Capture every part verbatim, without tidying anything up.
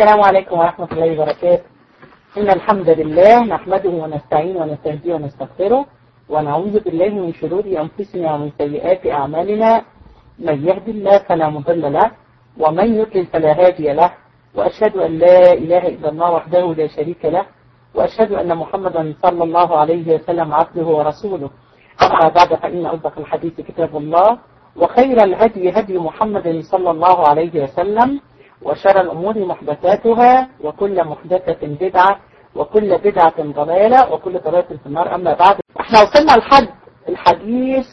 السلام عليكم ورحمة الله وبركاته. إن الحمد لله نحمده ونستعين ونستهديه ونستغفره ونعوذ بالله من شرور أنفسنا ومن سيئات أعمالنا. من يهد الله فلا مضل له ومن يضلل فلا هادي له، وأشهد أن لا إله إلا الله وحده لا شريك له، وأشهد أن محمدا صلى الله عليه وسلم عبده ورسوله. أما بعد فإن أصدق الحديث كتاب الله، وخير الهدي هدي محمد صلى الله عليه وسلم، وشر الأمور محدثاتها، وكل محدثة بدعة، وكل بدعة ضلالة، وكل ضلالة في النار. أما بعد، احنا وصلنا لحد الحديث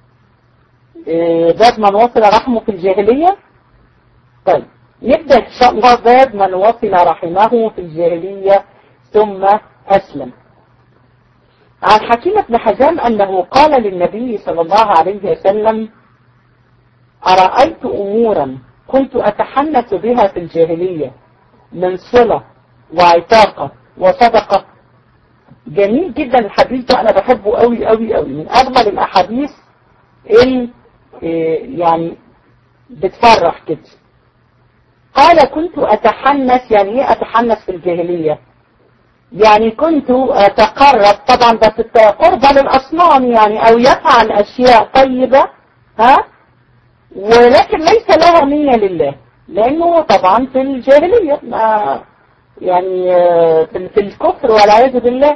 باب من وصل رحمه في الجاهلية. طيب نبدأ إن شاء الله باب من وصل رحمه في الجاهلية ثم أسلم. عن حكيم بن حزام أنه قال للنبي صلى الله عليه وسلم: أرأيت أمورا كنت أتحنث بها في الجاهلية من صلة وعتاقة وصدقة. جميل جدا الحديث ده، أنا بحبه قوي قوي قوي، من أجمل الأحاديث اللي يعني بتفرح كده. قال: كنت أتحنث، يعني إيه أتحنث في الجاهلية؟ يعني كنت أتقرب، طبعا بس قربا للأصنام يعني، أو يفعل أشياء طيبة ها، ولكن ليس لها نية لله، لأنه طبعا في الجاهلية يعني في الكفر والعياذ بالله.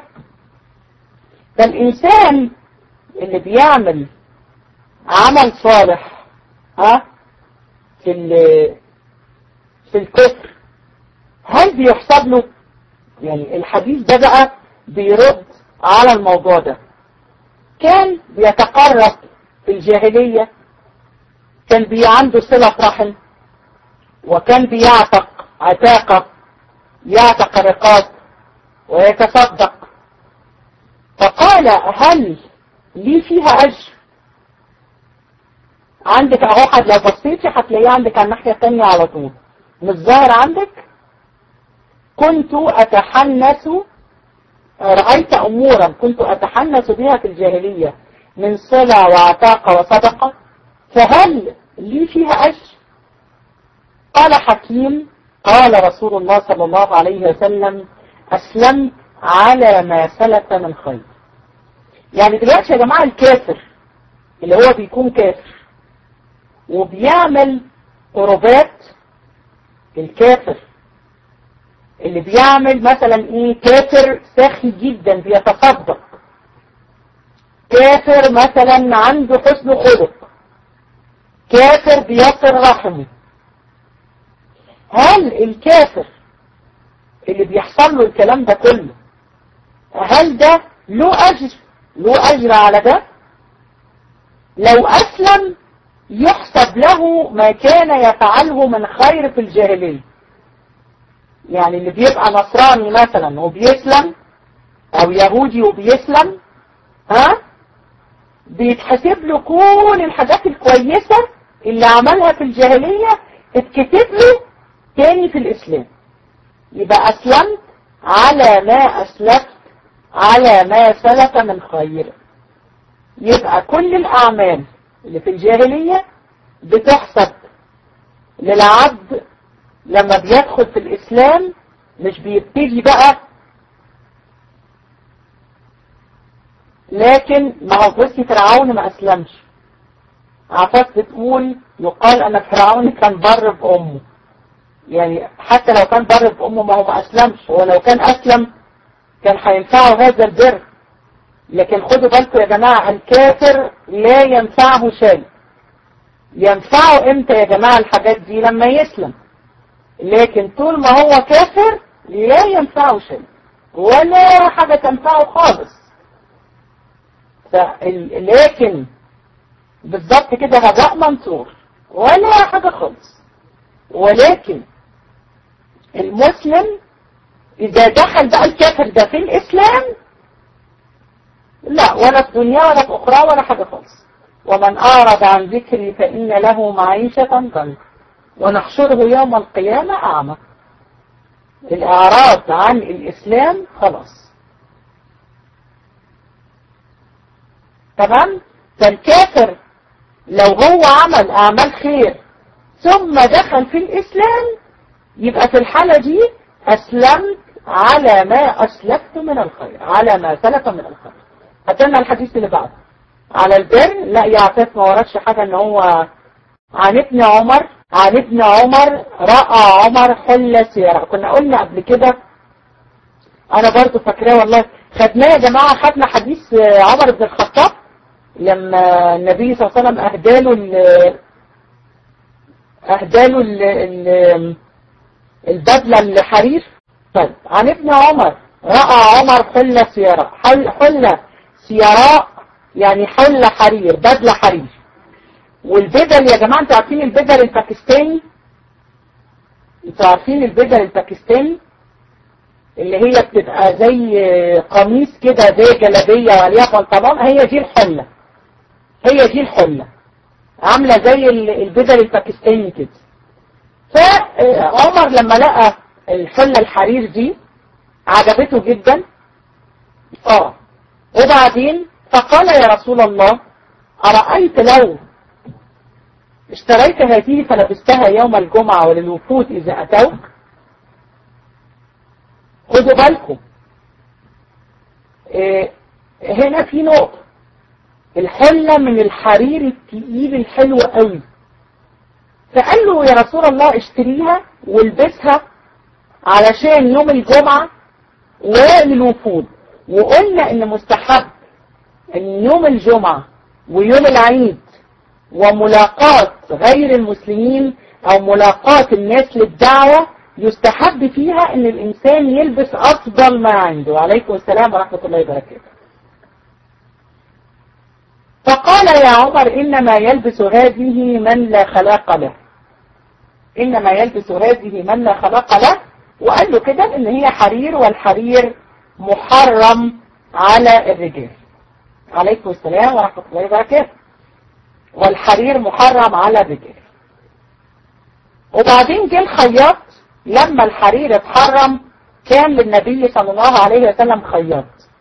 فالإنسان اللي بيعمل عمل صالح ها في في الكفر، هل بيحسب له؟ يعني الحديث ده بقى بيرد على الموضوع ده. كان بيتقرب في الجاهلية، كان بي عنده صلة رحم، وكان بيعتق عتاقة، يعتق رقاب ويتصدق. فقال: هل لي فيها أجر؟ عندك اهو، حد لو بصيتي هتلاقيه عندك على الناحية الثانية على طول، مش ظاهر عندك. كنت أتحنث، رأيت أمورا كنت أتحنث بها في الجاهلية من صلة وعتاقة وصدقة، فهل لي فيها أجر؟ قال حكيم: قال رسول الله صلى الله عليه وسلم: أسلمت على ما سلف من خير. يعني دلوقتي يا جماعة الكافر اللي هو بيكون كافر وبيعمل قربات، الكافر اللي بيعمل مثلا ايه، كافر ساخي جدا بيتصدق، كافر مثلا عنده حسن خلق، كافر بيصل رحمه، هل الكافر اللي بيحصل له الكلام ده كله، هل ده له أجر؟ له أجر على ده؟ لو أسلم يحسب له ما كان يفعله من خير في الجاهلية. يعني اللي بيبقى نصراني مثلا وبيسلم، أو يهودي وبيسلم، ها، بيتحسب له كل الحاجات الكويسة اللي عملها في الجاهلية اتكتب له تاني في الإسلام. يبقى أسلمت على ما أسلفت على ما سلف من خير. يبقى كل الأعمال اللي في الجاهلية بتحسب للعبد لما بيدخل في الإسلام، مش بيبتدي بقى. لكن ما هو بصي فرعون ما أسلمش. عفاف بتقول يقال أن فرعون كان بر بأمه، يعني حتى لو كان بر بأمه ما هو ما أسلمش، ولو كان أسلم كان هينفعه هذا البر. لكن خدوا بالكم يا جماعة، الكافر لا ينفعه شيء. ينفعه امتى يا جماعة الحاجات دي؟ لما يسلم. لكن طول ما هو كافر لا ينفعه شيء، ولا حاجة تنفعه خالص. لكن بالضبط كده هباء منثور، ولا حاجة خالص. ولكن المسلم إذا دخل بقى الكافر ده في الإسلام، لا، ولا في دنيا ولا في أخرى ولا حاجة خالص. ومن أعرض عن ذكري فإن له معيشة ضنكا ونحشره يوم القيامة أعمى. الإعراض عن الإسلام خلاص. تمام؟ فالكافر لو هو عمل أعمال خير ثم دخل في الإسلام يبقى في الحالة دي أسلمت على ما أسلفت من الخير، على ما سلف من الخير. هتلنا الحديث اللي بعده على البر. لا يا عفاف ما وردش حاجة ان هو عن ابن عمر، عن ابن عمر رأى عمر حلة سيارة. كنا قلنا قبل كده، انا برضو فاكراه والله، خدناه يا جماعة، خدنا حديث عمر بن الخطاب لما النبي صلى الله عليه وسلم اهداله ال اهداله ال ال البدلة الحرير. طيب عن ابن عمر رأى عمر حلة سيارة، حل حلة سياراء يعني حلة حرير، بدلة حرير. والبدل يا جماعة انتوا عارفين البدل الباكستاني؟ انتوا عارفين البدل الباكستاني اللي هي بتبقى زي قميص كده زي جلابية وعليها بنطلون؟ هي دي الحلة، هي دي الحلة عاملة زي البدل الباكستاني كده. فعمر لما لقى الحلة الحرير دي عجبته جدا. اه وبعدين فقال يا رسول الله أرأيت لو اشتريت هذه فلبستها يوم الجمعة وللوفود إذا أتوك؟ خدوا بالكم إيه هنا في نقطة، الحلة من الحرير التقيل الحلو قوي. فقال له يا رسول الله اشتريها والبسها علشان يوم الجمعة وللوفود. وقلنا ان مستحب ان يوم الجمعة ويوم العيد وملاقاة غير المسلمين او ملاقاة الناس للدعوة يستحب فيها ان الانسان يلبس افضل ما عنده. عليكم السلام ورحمة الله وبركاته. فقال يا عمر انما يلبس هذه من لا خلاق له، انما يلبس هذه من لا خلاق له. وقال له كده ان هي حرير، والحرير محرم على الرجال. عليكم السلام ورحمة الله وبركاته. والحرير محرم على الرجال. وبعدين جه الخياط لما الحرير اتحرم، كان للنبي صلى الله عليه وسلم خياط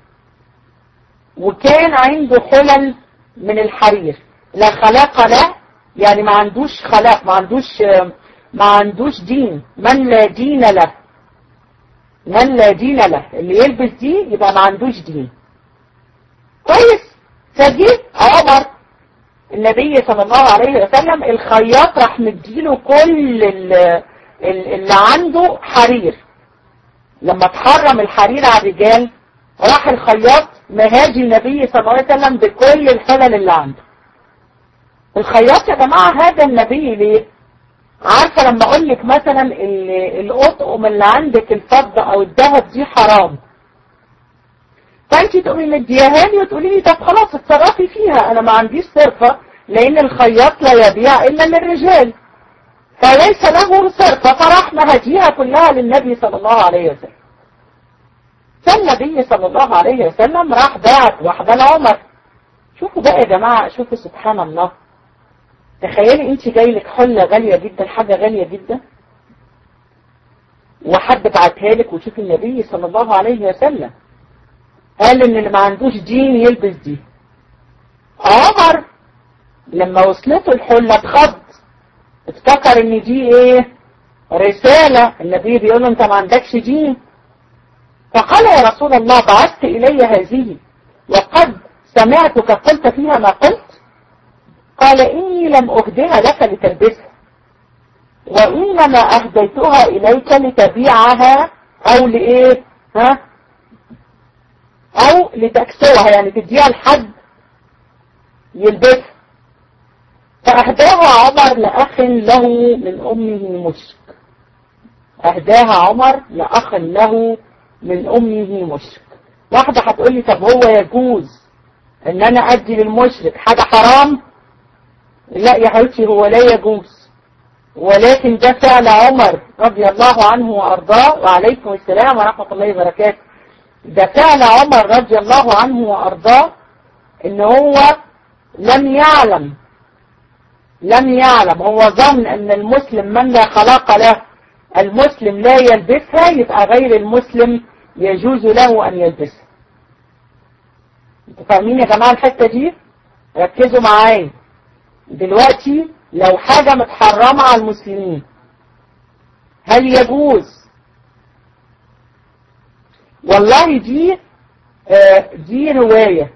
وكان عنده حلل من الحرير لا خلاق له، يعني ما عندوش خلاق، ما عندوش ما عندوش دين، من لا دين له، من لا دين له، اللي يلبس دي يبقى ما عندوش دين. كويس. فجيت عمر النبي صلى الله عليه وسلم الخياط راح مديله كل اللي عنده حرير. لما تحرم الحرير على الرجال راح الخياط مهاجي النبي صلى الله عليه وسلم بكل الحلل اللي عنده. الخياط يا جماعة هذا النبي ليه؟ عارفة لما اقول لك مثلا القطقم اللي عندك الفضة او الذهب دي حرام، فانت تقولي مديها لي وتقولي لي طب خلاص اتصرفي فيها، انا ما عنديش صرفة، لان الخياط لا يبيع الا للرجال فليس له صرفة. فراح مهديها كلها للنبي صلى الله عليه وسلم. فالنبي صلى الله عليه وسلم راح باعت واحدة لعمر. شوفوا بقى يا جماعة، شوفوا سبحان الله، تخيلي انت جاي لك حلة غالية جدا، حاجة غالية جدا، وحد بعتها لك، وشوف النبي صلى الله عليه وسلم قال ان اللي ما عندوش دين يلبس دي. عمر لما وصلته الحلة اتخض، افتكر ان دي ايه؟ رسالة، النبي بيقول له انت ما عندكش دين. فقال يا رسول الله بعثت الي هذه وقد سمعتك قلت فيها ما قلت؟ قال إني لم أهدها لك لتلبسها، وإنما أهديتها إليك لتبيعها أو لإيه؟ ها؟ أو لتكسوها، يعني تديها لحد يلبسها. فأهداها عمر لأخ له من أمه مشرك. أهداها عمر لأخ له من أمه مشرك. واحدة هتقول لي طب هو يجوز إن أنا أدي للمشرك حاجة حرام؟ لا يا حبيبتي، هو لا يجوز، ولكن ده فعل عمر رضي الله عنه وأرضاه. وعليكم السلام ورحمة الله وبركاته. ده فعل عمر رضي الله عنه وأرضاه، إن هو لم يعلم لم يعلم هو ظن أن المسلم من لا خلاق له، المسلم لا يلبسها، يبقى غير المسلم يجوز له أن يلبسها. انتوا فاهمين يا جماعة الحتة دي؟ ركزوا معايا. دلوقتي لو حاجة متحرمة على المسلمين، هل يجوز؟ والله دي آه دي رواية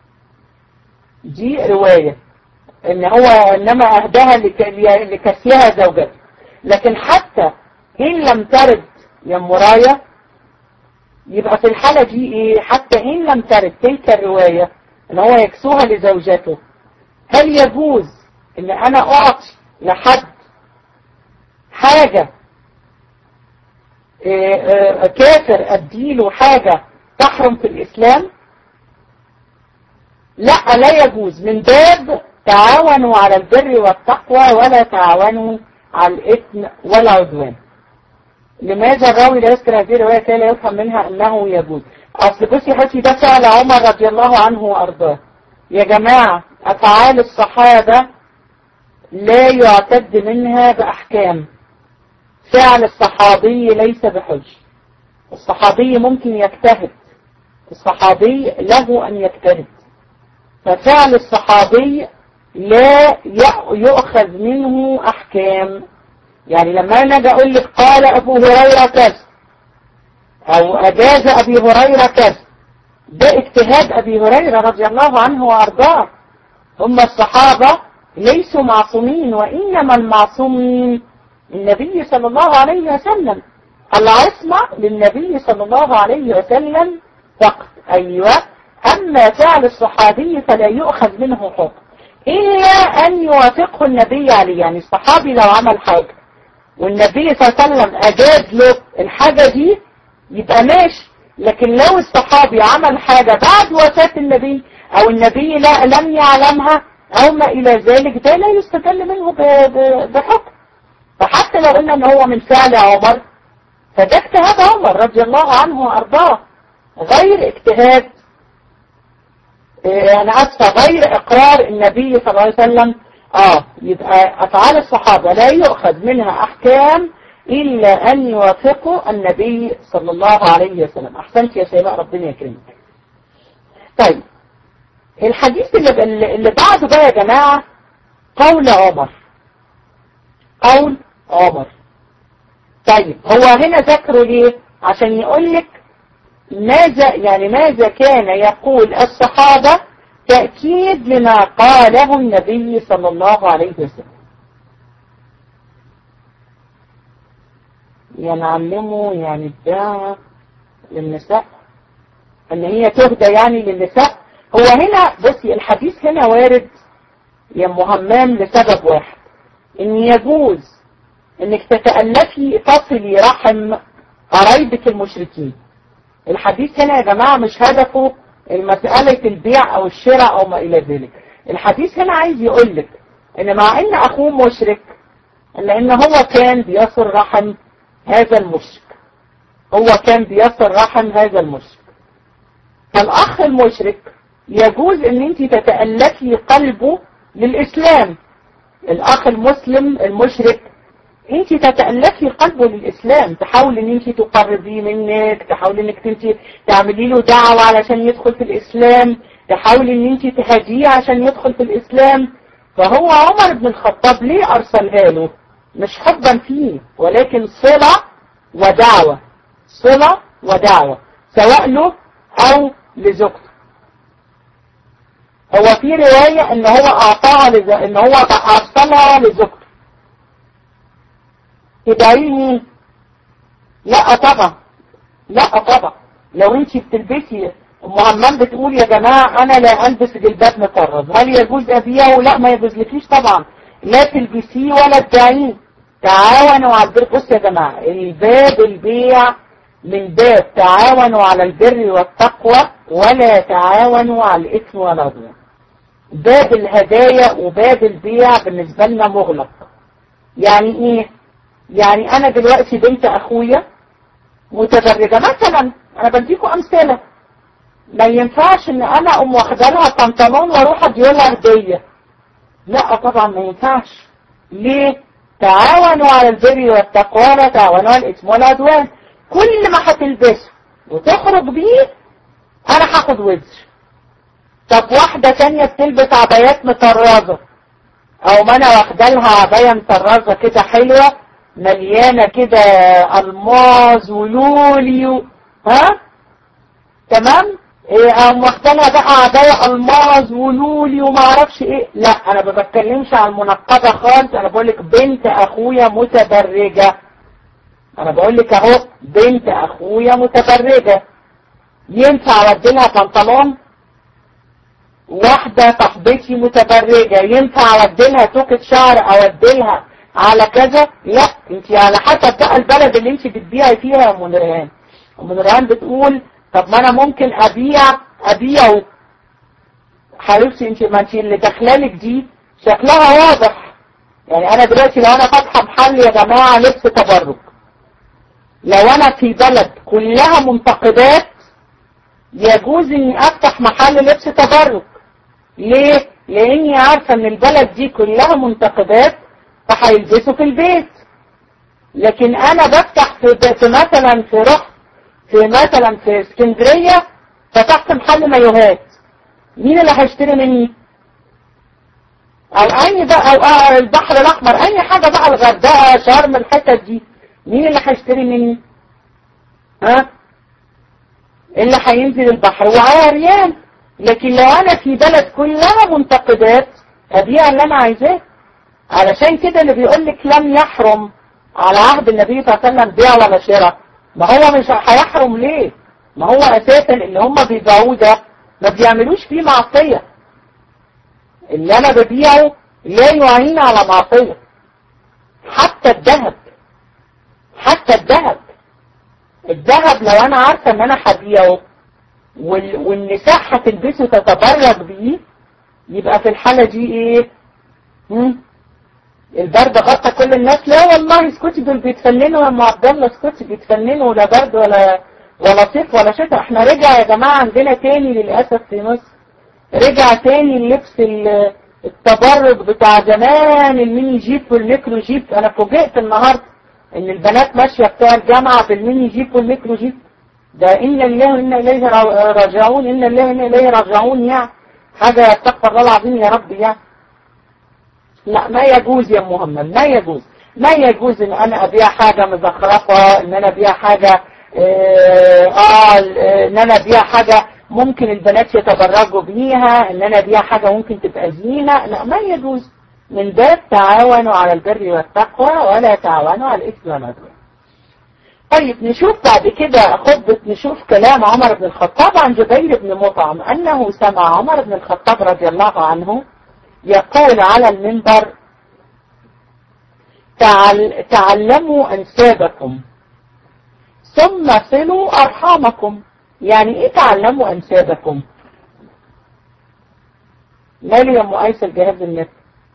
دي رواية ان هو انما اهداها لكسيها زوجته، لكن حتى ان لم ترد يا مرايا يبقى في الحالة دي ايه؟ حتى ان لم ترد تلك الرواية ان هو يكسوها لزوجته، هل يجوز ان انا اعطي لحد حاجة كافر اديله حاجة تحرم في الاسلام؟ لا، لا يجوز، من باب تعاونوا على البر والتقوى ولا تعاونوا على الاثم والعدوان. لماذا الراوي لا يذكر هذه الرواية كي لا يفهم منها انه يجوز؟ اصل بصي حسي ده فعل عمر رضي الله عنه وارضاه. يا جماعة افعال الصحابة لا يعتد منها باحكام، فعل الصحابي ليس بحج، الصحابي ممكن يجتهد، الصحابي له ان يجتهد، ففعل الصحابي لا يؤخذ منه احكام. يعني لما انا اجي اقول لك قال ابو هريره كذا او اجاز ابي هريره كذا، ده اجتهاد ابي هريره رضي الله عنه وارضاه. هم الصحابه ليسوا معصومين، وانما المعصومين النبي صلى الله عليه وسلم، العصمه للنبي صلى الله عليه وسلم فقط. ايوه، اما فعل الصحابي فلا يؤخذ منه حكم الا ان يوافقه النبي عليه. يعني الصحابي لو عمل حاجه والنبي صلى الله عليه وسلم اجاز له الحاجه دي يبقى ماشي، لكن لو الصحابي عمل حاجه بعد وفاه النبي او النبي لا لم يعلمها او ما الى ذلك، ده لا يستدل منه بحكم. فحتى لو قلنا ان هو من فعل عمر فده اجتهاد عمر رضي الله عنه وارضاه، غير اجتهاد انا اسفه غير اقرار النبي صلى الله عليه وسلم. اه يبقى افعال الصحابه لا يؤخذ منها احكام الا ان يوافقوا النبي صلى الله عليه وسلم. احسنت يا شيماء، ربنا يكرمك. طيب الحديث اللي, اللي بعده بقى يا جماعه قول عمر، قول عمر. طيب هو هنا ذكره ليه؟ عشان يقول لك ماذا يعني ماذا كان يقول الصحابة تأكيد لما قاله النبي صلى الله عليه وسلم. يعني نعلمه يعني الدعوة للنساء ان هي تهدى يعني للنساء. هو هنا بصي الحديث هنا وارد يا مهمام لسبب واحد، ان يجوز انك تتألفي تصلي رحم قرايبك المشركين. الحديث هنا يا جماعة مش هدفه المسألة البيع او الشراء او ما الى ذلك. الحديث هنا عايز يقولك ان مع ان اخوه مشرك الا ان هو كان بيصل رحم هذا المشرك، هو كان بيصل رحم هذا المشرك. فالاخ المشرك يجوز ان انت تتألفي قلبه للاسلام. الاخ المسلم المشرك انت تتألفي قلبه للإسلام، تحاولي ان انت تقربيه منك، تحاولي انك انت تعملي له دعوة علشان يدخل في الإسلام، تحاولي ان انت تهديه عشان يدخل في الإسلام. فهو عمر بن الخطاب ليه أرسلها له؟ مش حبا فيه، ولكن صلة ودعوة، صلة ودعوة سواء له أو لزوجته. هو في رواية ان هو أعطاها لز... ان هو أرسلها لزوجته. تدعي مين؟ لا طبعا، لا طبعا. لو انت بتلبسي مهمم بتقول يا جماعة انا لا البس جلباب مطرز، هل يجوز ابيعه؟ لا ما يجوزلكيش طبعا، لا تلبسيه ولا تبيعيه. تعاونوا على البر. بص يا جماعة الباب البيع من باب تعاونوا على البر والتقوى ولا تعاونوا على الاثم والعدوان. باب الهدايا وباب البيع بالنسبة لنا مغلق. يعني ايه؟ يعني انا دلوقتي بنت اخويا متبرجة مثلا، انا بديكم امثلة، ما ينفعش ان انا ام واخده لها بنطلون واروح اديلها هدية. لا طبعا ما ينفعش. ليه؟ تعاونوا على البر والتقوى لا تعاونوا على الاثم والعدوان. كل ما هتلبسه وتخرج بيه انا هاخد وزر. طب واحدة تانية بتلبس عبايات مطرزة او ما انا واخده لها عباية مطرزة كده حلوة مليانة كده الماظ ولولي و... ها تمام ايه ام واخدلها بقى عباية الماظ ولولي وما اعرفش ايه. لا انا ما بتكلمش عن المنقبة خالص، انا بقولك بنت اخويا متبرجة، انا بقولك اهو بنت اخويا متبرجة. ينفع اوديلها بنطلون؟ واحدة صاحبتي متبرجة ينفع اوديلها توكة شعر اوديلها على كذا؟ لا، انت على حسب بقى البلد اللي انت بتبيعي فيها يا ام نورهان. ام نورهان بتقول طب ما انا ممكن ابيع ابيعه. حبيبتي انت ما انت اللي داخلالك دي شكلها واضح. يعني انا دلوقتي لو انا فاتحه محل يا جماعه لبس تبرج، لو انا في بلد كلها منتقدات يجوز اني افتح محل لبس تبرج. ليه؟ لاني عارفه ان البلد دي كلها منتقدات فهيلبسوا في البيت. لكن انا بفتح في, في مثلا في رحت في مثلا في اسكندريه فتحت محل مايوهات، مين اللي هيشتري مني؟ او اي بقى او البحر الاحمر اي حاجه بقى، الغردقه شرم الحتت دي، مين اللي هيشتري مني؟ ها اللي هينزل البحر وعريان. لكن لو انا في بلد كلها منتقدات ابيع اللي انا عايزاه. علشان كده اللي بيقول لك لم يحرم على عهد النبي صلى الله عليه وسلم بيع ولا شراء، ما هو مش هيحرم ليه؟ ما هو اساسا اللي هم بيبيعوه ده ما بيعملوش فيه معصيه. اللي انا ببيعه لا يعين على معصيه. حتى الذهب، حتى الذهب الذهب لو انا عارفه ان انا هبيعه والنساء هتلبسه تتبرج بيه، يبقى في الحاله دي ايه؟ هم؟ البرد غطى كل الناس؟ لا والله اسكتي، دول بيتفننوا يا ام عبد الله، اسكتي بيتفننوا، ولا برد ولا ولا صيف ولا شتاء. احنا رجع يا جماعه عندنا تاني للاسف في مصر، رجع تاني اللبس التبرج بتاع زمان، الميني جيب والميكرو جيب. انا فوجئت النهارده ان البنات ماشيه بتاع الجامعه بالميني جيب والميكرو جيب. ده إن الله وإنا إليه راجعون، إن الله وإنا إليه راجعون، يعني حاجة استغفر الله العظيم يا رب. يعني لا ما يجوز يا محمد، ما يجوز، ما يجوز إن أنا أبيع حاجة مزخرفة، إن أنا أبيع حاجة آه, آه إن أنا أبيع حاجة ممكن البنات يتبرجوا بيها، إن أنا أبيع حاجة ممكن تبقى زينة. لا ما يجوز. من باب تعاونوا على البر والتقوى ولا تعاونوا على الإثم والعدوان. طيب نشوف بعد كده خطبة، نشوف كلام عمر بن الخطاب عن جبير بن مطعم أنه سمع عمر بن الخطاب رضي الله عنه يقول على المنبر: تعل تعلموا أنسابكم ثم صلوا أرحامكم. يعني إيه تعلموا أنسابكم؟ ماله يا مؤيسة جهاز النت؟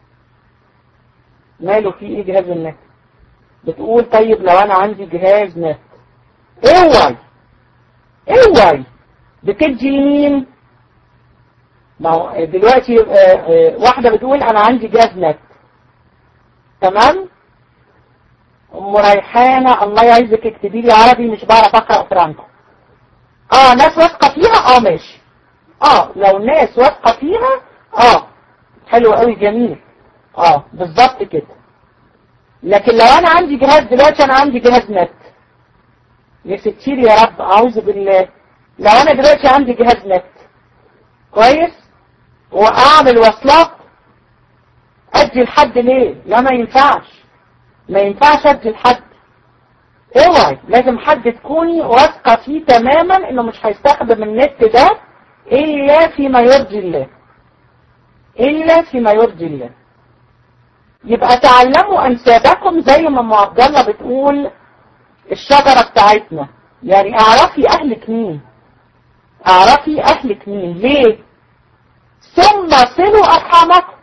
ماله في إيه جهاز النت؟ بتقول طيب لو أنا عندي جهاز نت، اوعي اوعي بتدي مين؟ ما هو دلوقتي واحدة بتقول أنا عندي جهاز نت، تمام؟ أم ريحانة الله يعزك اكتبي لي عربي، مش بعرف أقرأ فرانكو. اه ناس واثقة فيها، اه ماشي، اه لو ناس واثقة فيها اه حلو قوي جميل، اه بالظبط كده. لكن لو انا عندي جهاز دلوقتي، انا عندي جهاز نت يا ستير يا رب اعوذ بالله، لو انا دلوقتي عندي جهاز نت كويس واعمل وصلات ادي لحد ليه؟ لا ما ينفعش، ما ينفعش ادي لحد. اوعي، لازم حد تكوني واثقة فيه تماما انه مش هيستخدم النت ده الا فيما يرضي الله، الا فيما يرضي الله. يبقى تعلموا انسابكم زي ما ام عبد الله بتقول الشجرة بتاعتنا، يعني اعرفي اهلك مين، اعرفي اهلك مين. ليه؟ ثم صلوا ارحامكم.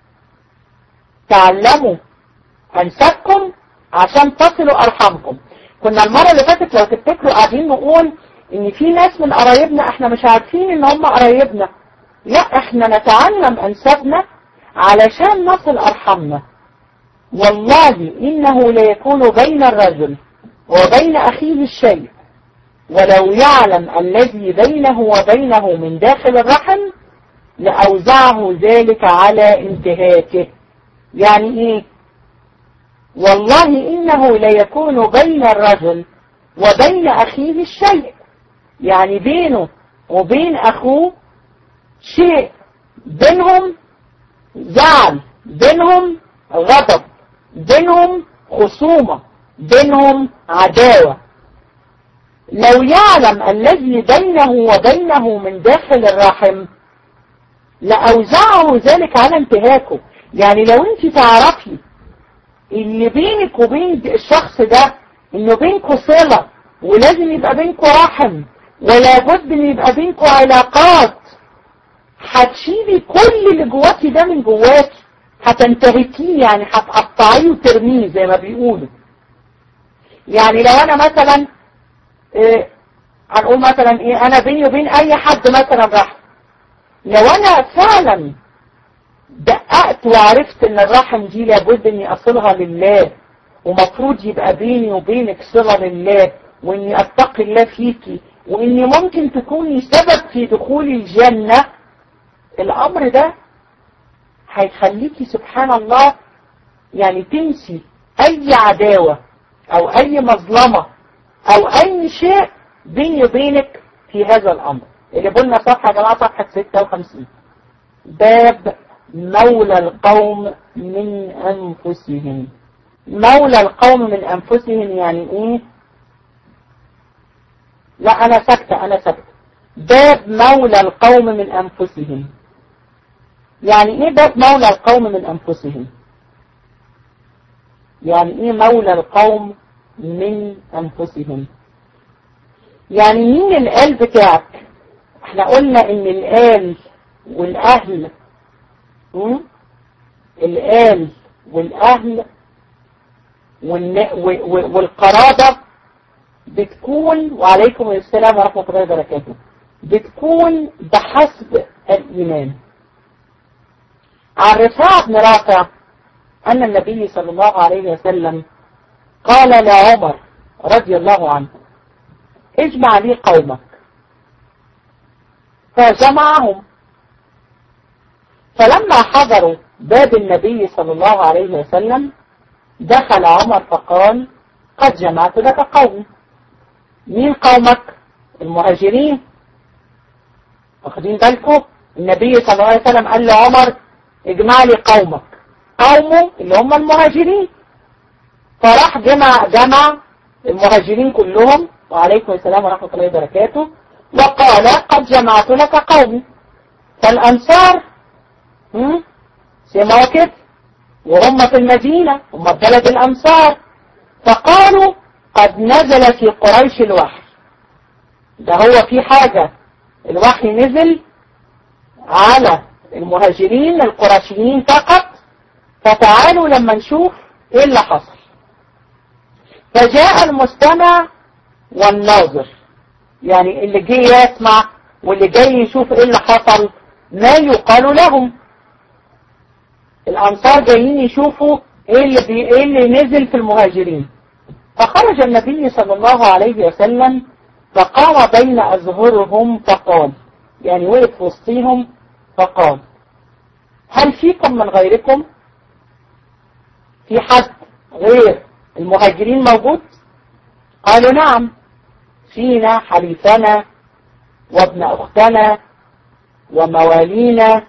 تعلموا انسابكم عشان تصلوا ارحامكم. كنا المرة اللي فاتت لو تفتكروا قاعدين نقول ان في ناس من قرايبنا احنا مش عارفين ان هم قرايبنا. لا، احنا نتعلم انسابنا علشان نصل ارحامنا. والله انه لا يكون بين الرجل وبين اخيه الشيء ولو يعلم الذي بينه وبينه من داخل الرحم لأوزعه ذلك على انتهاكه. يعني ايه؟ والله إنه ليكون بين الرجل وبين أخيه الشيء، يعني بينه وبين أخوه شيء، بينهم زعل، بينهم غضب، بينهم خصومة، بينهم عداوة. لو يعلم الذي بينه وبينه من داخل الرحم لأوزعه ذلك على انتهاكه. يعني لو انت تعرفي اللي بينك وبين الشخص ده انه بينكوا صلة ولازم يبقى بينكوا رحم ولا بد ان يبقى بينكوا علاقات، هتشيلي كل اللي جواكي ده من جواكي، هتنتهكيه، يعني هتقطعيه وترميه زي ما بيقولوا. يعني لو انا مثلا إيه هنقول مثلا ايه، انا بيني وبين اي حد مثلا رحم، لو انا فعلا دققت وعرفت ان الرحم دي لابد اني اصلها لله ومفروض يبقى بيني وبينك صلة لله، واني اتقي الله فيكي، واني ممكن تكوني سبب في دخول الجنة، الامر ده هيخليكي سبحان الله يعني تنسي اي عداوة او اي مظلمة او اي شيء بيني وبينك في هذا الامر. اللي قلنا صفحة يا جماعة صفحة ستة وخمسين. باب مولى القوم من انفسهم. مولى القوم من انفسهم يعني ايه؟ لا انا سكتة انا سكتة. باب مولى القوم من انفسهم يعني ايه؟ باب مولى القوم من انفسهم يعني ايه مولى القوم من انفسهم؟ يعني مين الآل بتاعك؟ احنا قلنا ان الآل والاهل م? الآل والاهل والقرابة بتكون، وعليكم السلام ورحمة الله وبركاته، بتكون بحسب الإيمان. عن رفاعة بن رافع أن النبي صلى الله عليه وسلم قال لعمر رضي الله عنه: اجمع لي قومك. فجمعهم، فلما حضروا باب النبي صلى الله عليه وسلم دخل عمر فقال: قد جمعت لك قوم. مين قومك؟ المهاجرين. واخدين بالكم؟ النبي صلى الله عليه وسلم قال لعمر: اجمع لي قومك. قومه اللي هم المهاجرين. فراح جمع جمع المهاجرين كلهم، وعليكم السلام ورحمة الله وبركاته، وقال: قد جمعت لك قومي. فالأنصار سمعوا كده وهم في المدينة، هم بلد الأنصار، فقالوا: قد نزل في قريش الوحي. ده هو في حاجة، الوحي نزل على المهاجرين القرشيين فقط، فتعالوا لما نشوف ايه اللي حصل. فجاء المستمع والناظر، يعني اللي جاي يسمع واللي جاي يشوف ايه اللي حصل ما يقال لهم. الأنصار جايين يشوفوا ايه اللي, بي... إيه اللي نزل في المهاجرين. فخرج النبي صلى الله عليه وسلم فقام بين أظهرهم فقال، يعني وقف وسطيهم فقال: هل فيكم من غيركم؟ في حد غير المهاجرين موجود؟ قالوا: نعم، فينا حليفنا وابن أختنا وموالينا،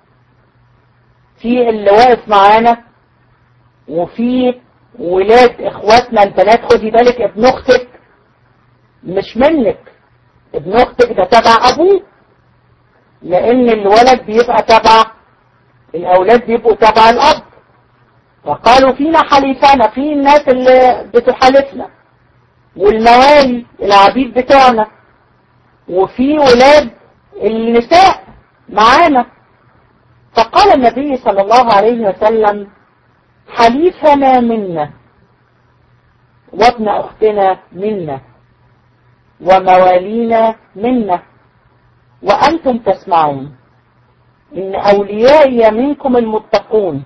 في اللي واقف معانا وفي ولاد اخواتنا البنات. خدي بالك، ابن اختك مش منك، ابن اختك ده تبع ابوه، لان الولد بيبقى تبع الاولاد، بيبقوا تبع الاب. فقالوا: فينا حليفانا، في الناس اللي بتحالفنا، والموالي العبيد بتاعنا، وفي ولاد النساء معانا. فقال النبي صلى الله عليه وسلم: حليفنا منا وابن أختنا منا وموالينا منا، وأنتم تسمعون إن أوليائي منكم المتقون.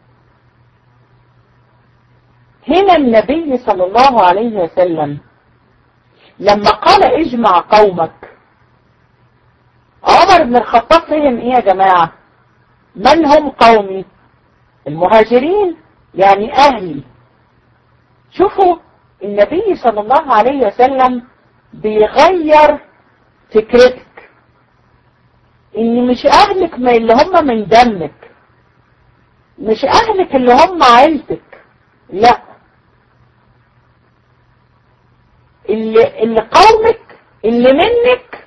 هنا النبي صلى الله عليه وسلم لما قال اجمع قومك، عمر بن الخطاب فهم ايه يا جماعة؟ من هم قومي؟ المهاجرين، يعني اهلي شوفوا النبي صلى الله عليه وسلم بيغير فكرتك، ان مش اهلك ما اللي هم من دمك، مش اهلك اللي هم عيلتك، لا، اللي, اللي قومك اللي منك.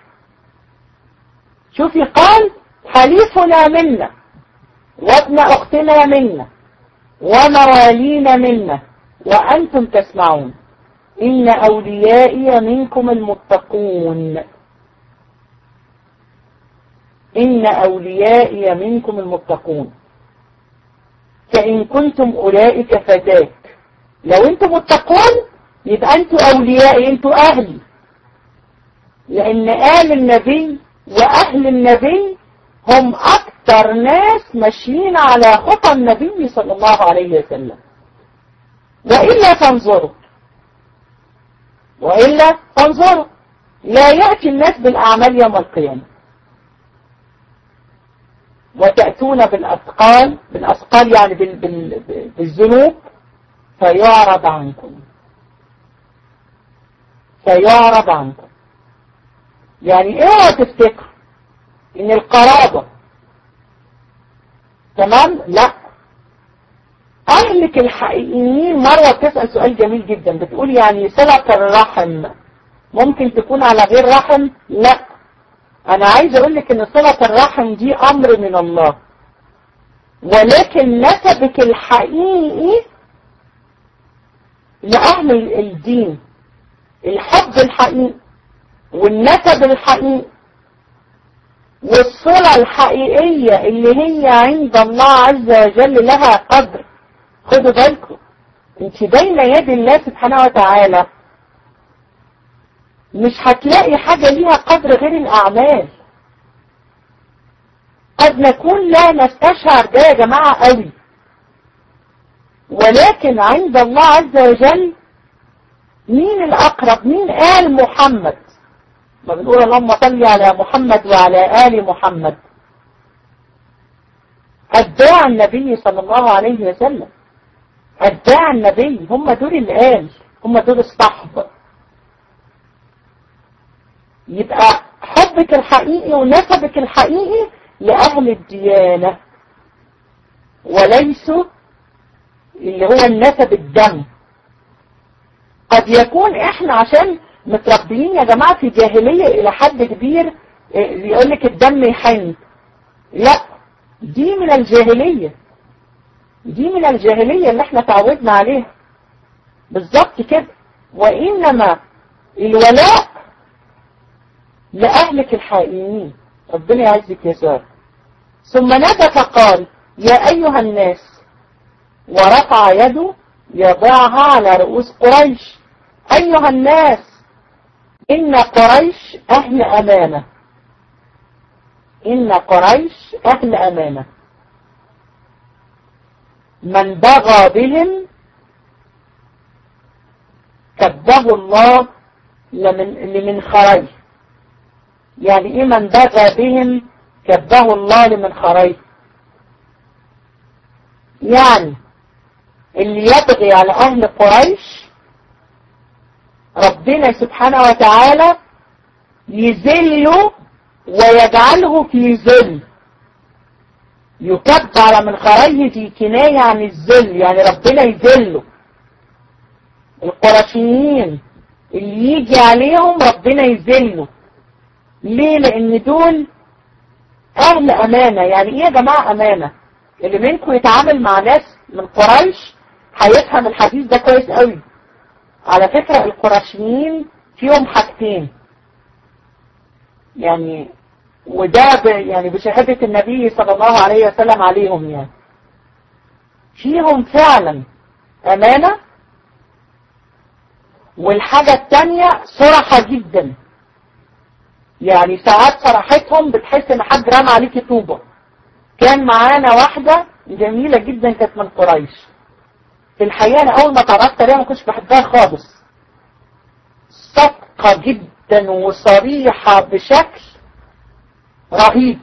شوفي قال حليفنا منا وابن اختنا منا وموالينا منا وانتم تسمعون ان اوليائي منكم المتقون، ان اوليائي منكم المتقون، فان كنتم اولئك فذاك. لو انتم متقون يبقى انتوا اوليائي، انتوا اهلي، لان آل النبي واهل النبي هم اكتر ناس ماشيين على خطى النبي صلى الله عليه وسلم. وإلا تنظروا وإلا تنظروا لا يأتي الناس بالأعمال يوم القيامة وتأتون بالأثقال، بالأثقال يعني بال بال بالذنوب، فيعرض عنكم فيعرض عنكم يعني اوعوا تفتكروا ان القرابة تمام، لا، اهلك الحقيقيين. مرة بتسأل سؤال جميل جدا، بتقول يعني صلة الرحم ممكن تكون على غير رحم؟ لا، انا عايز اقول لك ان صلة الرحم دي امر من الله، ولكن نسبك الحقيقي لأهل الدين، الحب الحقيقي والنسب الحقيقي والصلة الحقيقية اللي هي عند الله عز وجل لها قدر. خدوا بالكم انت بين يد الله سبحانه وتعالى مش هتلاقي حاجة ليها قدر غير الأعمال. قد نكون لا نستشعر ده يا جماعة قوي، ولكن عند الله عز وجل مين الأقرب؟ مين آل محمد؟ ما بنقول اللهم صل على محمد وعلى آل محمد. أتباع النبي صلى الله عليه وسلم، أتباع النبي هم دول الآل، هم دول الصحب. يبقى حبك الحقيقي ونسبك الحقيقي لأهل الديانة، وليسوا اللي هو النسب الدم. قد يكون احنا عشان متربيين يا جماعة في جاهلية الى حد كبير، يقول لك الدم يحن، لا، دي من الجاهلية، دي من الجاهلية اللي احنا تعودنا عليها بالظبط كده. وإنما الولاء لأهلك الحقيقيين. ربنا يعزك يا سارة. ثم نادى فقال يا أيها الناس، ورفع يده يضعها على رؤوس قريش. أيها الناس، إن قريش أهل أمانة، إن قريش أهل أمانة، من بغى بهم كبه الله لمن, لمن خريه. يعني إيه من بغى بهم كبه الله لمن خريه؟ يعني اللي يبغي على أهل قريش ربنا سبحانه وتعالى يذله ويجعله في ذل. يكب على من خريه دي كناية عن الذل، يعني ربنا يذله. القرشيين اللي يجي عليهم ربنا يذله. ليه؟ لأن دول أهل أمانة. يعني إيه يا جماعة أمانة؟ اللي منكم يتعامل مع ناس من قريش هيفهم الحديث ده كويس قوي. على فكرة القرشيين فيهم حاجتين، يعني وده يعني بشهادة النبي صلى الله عليه وسلم عليهم، يعني فيهم فعلا أمانة، والحاجة التانية صراحة جدا. يعني ساعات صراحتهم بتحس ان حد رمى عليكي طوبة. كان معانا واحدة جميلة جدا كانت من قريش. في الحقيقة انا اول ما تعرفت عليها ما كنتش بحبها خالص. صادقة جدا وصريحة بشكل رهيب.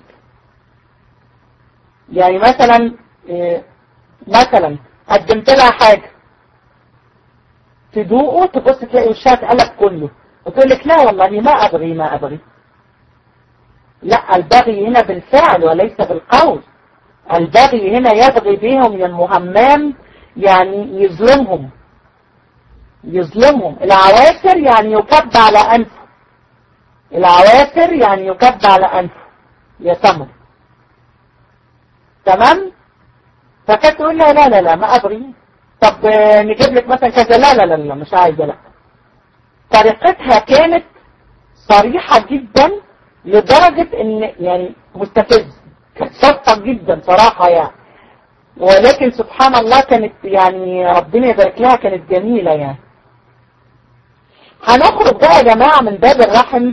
يعني مثلا مثلا قدمت لها حاجة تدوقه تبص تلاقي وشها اتقلب كله وتقول لك لا والله ما ابغي ما ابغي. لا، البغي هنا بالفعل وليس بالقول. البغي هنا يبغي بهم المهمام، يعني يظلمهم يظلمهم. العواسر يعني يكب على أنفه، العواسر يعني يكب على أنفه يا سمر. تمام؟ فكانت تقول لا لا لا لا ما أبغي. طب نجيب لك مثلا كذا، لا لا لا لا مش عايزة. لا، طريقتها كانت صريحة جدا لدرجة ان يعني مستفز، كانت صادقة جدا صراحة يعني. ولكن سبحان الله كانت يعني ربنا يبارك لها كانت جميلة يعني. هنخرج بقى يا جماعة من باب الرحم،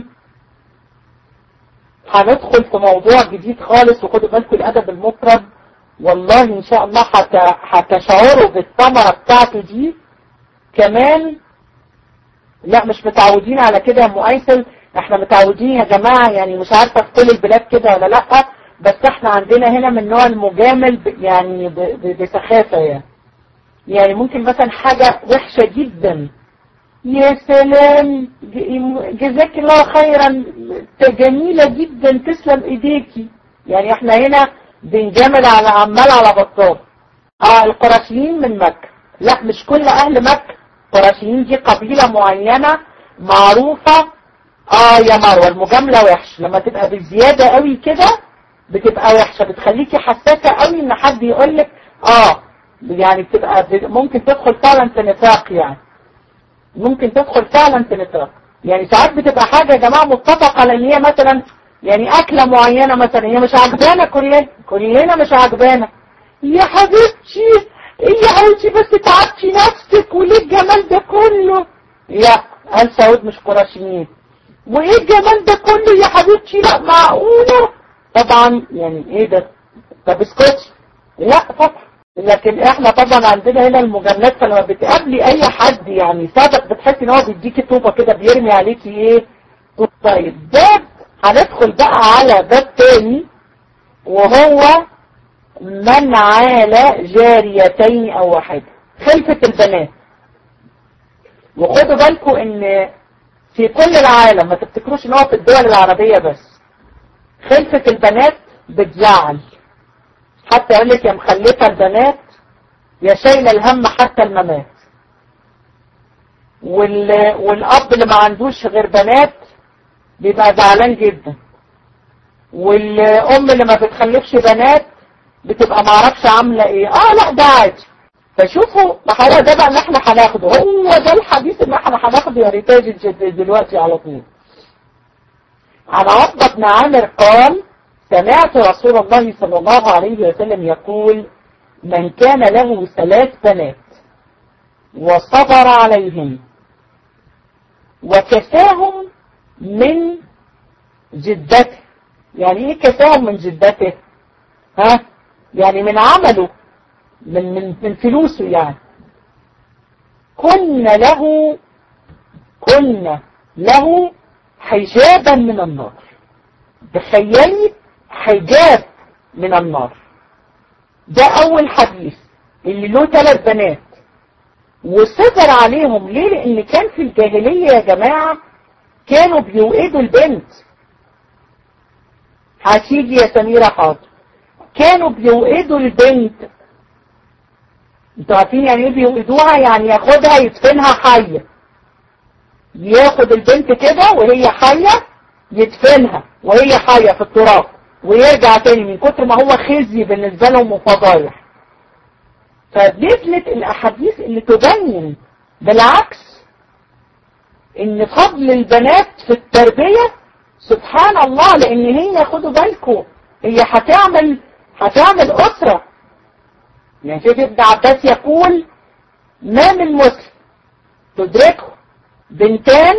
هندخل في موضوع جديد خالص. وخدوا بالكم الأدب المفرد والله إن شاء الله هتشعروا بالثمرة بتاعته دي كمان. لا مش متعودين على كده يا أم أيسل، احنا متعودين يا جماعة يعني مش عارفة في كل البلاد كده ولا لأ، بس احنا عندنا هنا من نوع المجامل يعني بسخافة يعني. يعني ممكن مثلا حاجة وحشة جدا، يا سلام جزاك الله خيرا جميلة جدا تسلم ايديكي. يعني احنا هنا بنجامل على عمال على بطال. اه القرشيين من مكة، لا مش كل اهل مكة. القرشيين دي قبيلة معينة معروفة. اه يا مروة المجاملة وحش، لما تبقى بزيادة قوي كده بتبقى وحشة، بتخليكي حساسة قوي ان حد يقولك اه يعني بتبقى ممكن تدخل فعلا في نفاق يعني. ممكن تدخل فعلا في نفاق يعني. ساعات بتبقى حاجة يا جماعة متفق على ان هي مثلا يعني اكلة معينة مثلا هي مش عجبانا، كلنا كلنا مش عجبانا. يا حبيبتي ايه يا حبيبتي بس تعبتي نفسك وليه الجمال ده كله؟ لا قال سعود مش قرشيين. وايه الجمال ده كله يا حبيبتي؟ لا معقولة طبعا يعني ايه ده؟ طب اسكتي. لا طبعا. لكن احنا طبعا عندنا هنا المجاملات، فلما بتقابلي اي حد يعني صادق بتحسي ان هو بيديكي طوبة كده بيرمي عليكي ايه. طيب باب هندخل بقى على باب تاني وهو من عال جاريتين او واحدة، خلفة البنات. وخدوا بالكم ان في كل العالم، ما تفتكروش ان هو في الدول العربية بس، خلفة البنات بتزعل. حتى يقول لك يا مخلفة البنات يا شايلة الهم حتى الممات. وال... والأب اللي ما عندوش غير بنات بيبقى زعلان جدا. والأم اللي ما بتخلفش بنات بتبقى معرفش عاملة ايه. اه لا ده عادي. فشوفوا هو ده بقى اللي احنا هناخده، هو ده الحديث اللي احنا هناخده يا ريتاج دلوقتي على طول. عن عقبة بن عامر قال سمعت رسول الله صلى الله عليه وسلم يقول من كان له ثلاث بنات وصبر عليهم وكساهم من جدته. يعني ايه كساهم من جدته؟ ها يعني من عمله، من من من فلوسه يعني. كن له كن له حجابا من النار. تخيلي حجاب من النار. ده اول حديث اللي له ثلاث بنات وصبر عليهم. ليه؟ لان كان في الجاهلية يا جماعة كانوا بيوئدوا البنت. هتيجي يا سميرة حاضر. كانوا بيوئدوا البنت. انتوا عارفين يعني ايه بيوئدوها؟ يعني ياخدها يدفنها حية. ياخد البنت كده وهي حية يدفنها وهي حية في التراب ويرجع تاني من كتر ما هو خزي بالنسبة لهم وفضايح. فنزلت الاحاديث اللي تبين بالعكس ان فضل البنات في التربية سبحان الله. لان هي خدوا بالكم هي هتعمل هتعمل اسرة. يعني شيخ ابن عباس يقول ما من مسلم تدركه بنتان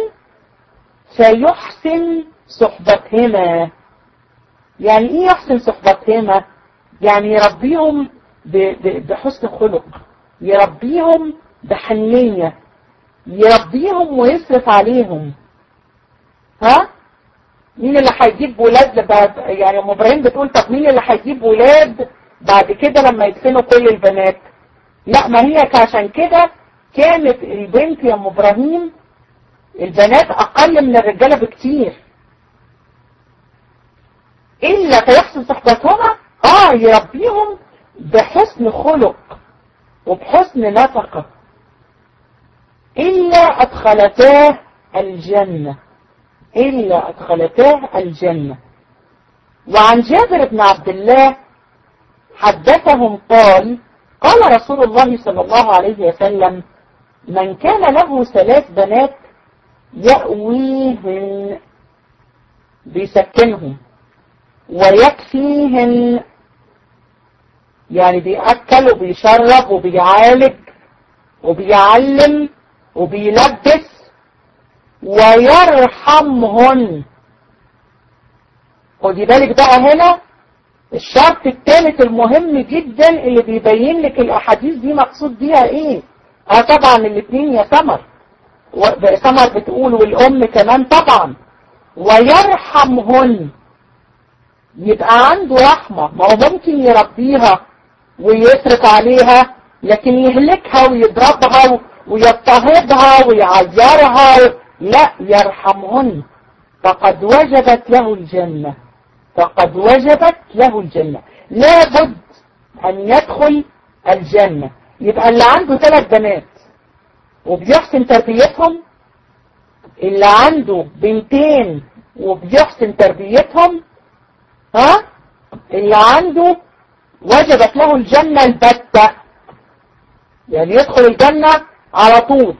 سيحسن صحبتهما. يعني ايه يحسن صحبتهما؟ يعني يربيهم بحسن خلق، يربيهم بحنية، يربيهم ويصرف عليهم. ها مين اللي هيجيب ولاد بعد؟ يعني ام ابراهيم بتقول طب مين اللي هيجيب ولاد بعد كده لما يدفنوا كل البنات؟ لا ما هي عشان كده كانت البنت يا ام ابراهيم البنات اقل من الرجالة بكتير، الا فيحسن صحبتهما اه يربيهم بحسن خلق وبحسن نفقة، الا ادخلتاه الجنة الا ادخلتاه الجنة. وعن جابر بن عبد الله حدثهم قال قال رسول الله صلى الله عليه وسلم من كان له ثلاث بنات يأويهن بيسكنهم ويكفيهن، يعني بيأكل وبيشرب وبيعالج وبيعلم وبيلبس ويرحمهن. خدي بالك بقى هنا الشرط الثالث المهم جدا اللي بيبين لك الاحاديث دي مقصود بيها ايه. اه طبعا الاثنين يا سمر، سمر بتقول والام كمان طبعا. ويرحمهن يبقى عنده رحمة، ما هو ممكن يربيها ويصرف عليها لكن يهلكها ويضربها ويضطهدها ويعيرها، لا يرحمهن فقد وجبت له الجنة فقد وجبت له الجنة. لابد أن يدخل الجنة. يبقى اللي عنده ثلاث بنات وبيحسن تربيتهم، اللي عنده بنتين وبيحسن تربيتهم، ها اللي عنده وجبت له الجنة البتة، يعني يدخل الجنة على طول.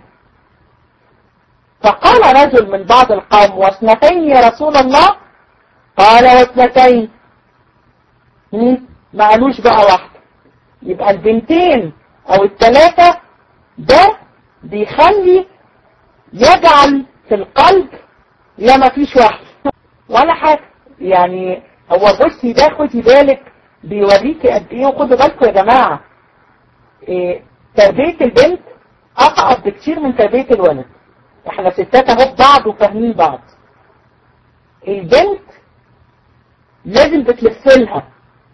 فقال رجل من بعض القوم واثنتين يا رسول الله؟ قال واثنتين. ما قالوش بقى واحدة. يبقى البنتين او الثلاثة ده بيخلي يجعل في القلب لا ما فيش واحد ولا حاجة. يعني هو بصي ده خدي بالك بيوريكي قد ايه. وخدوا بالكم يا جماعة إيه تربية البنت اصعب بكتير من تربية الولد. احنا ستات اهو بعض وفاهمين بعض. البنت لازم بتلفلها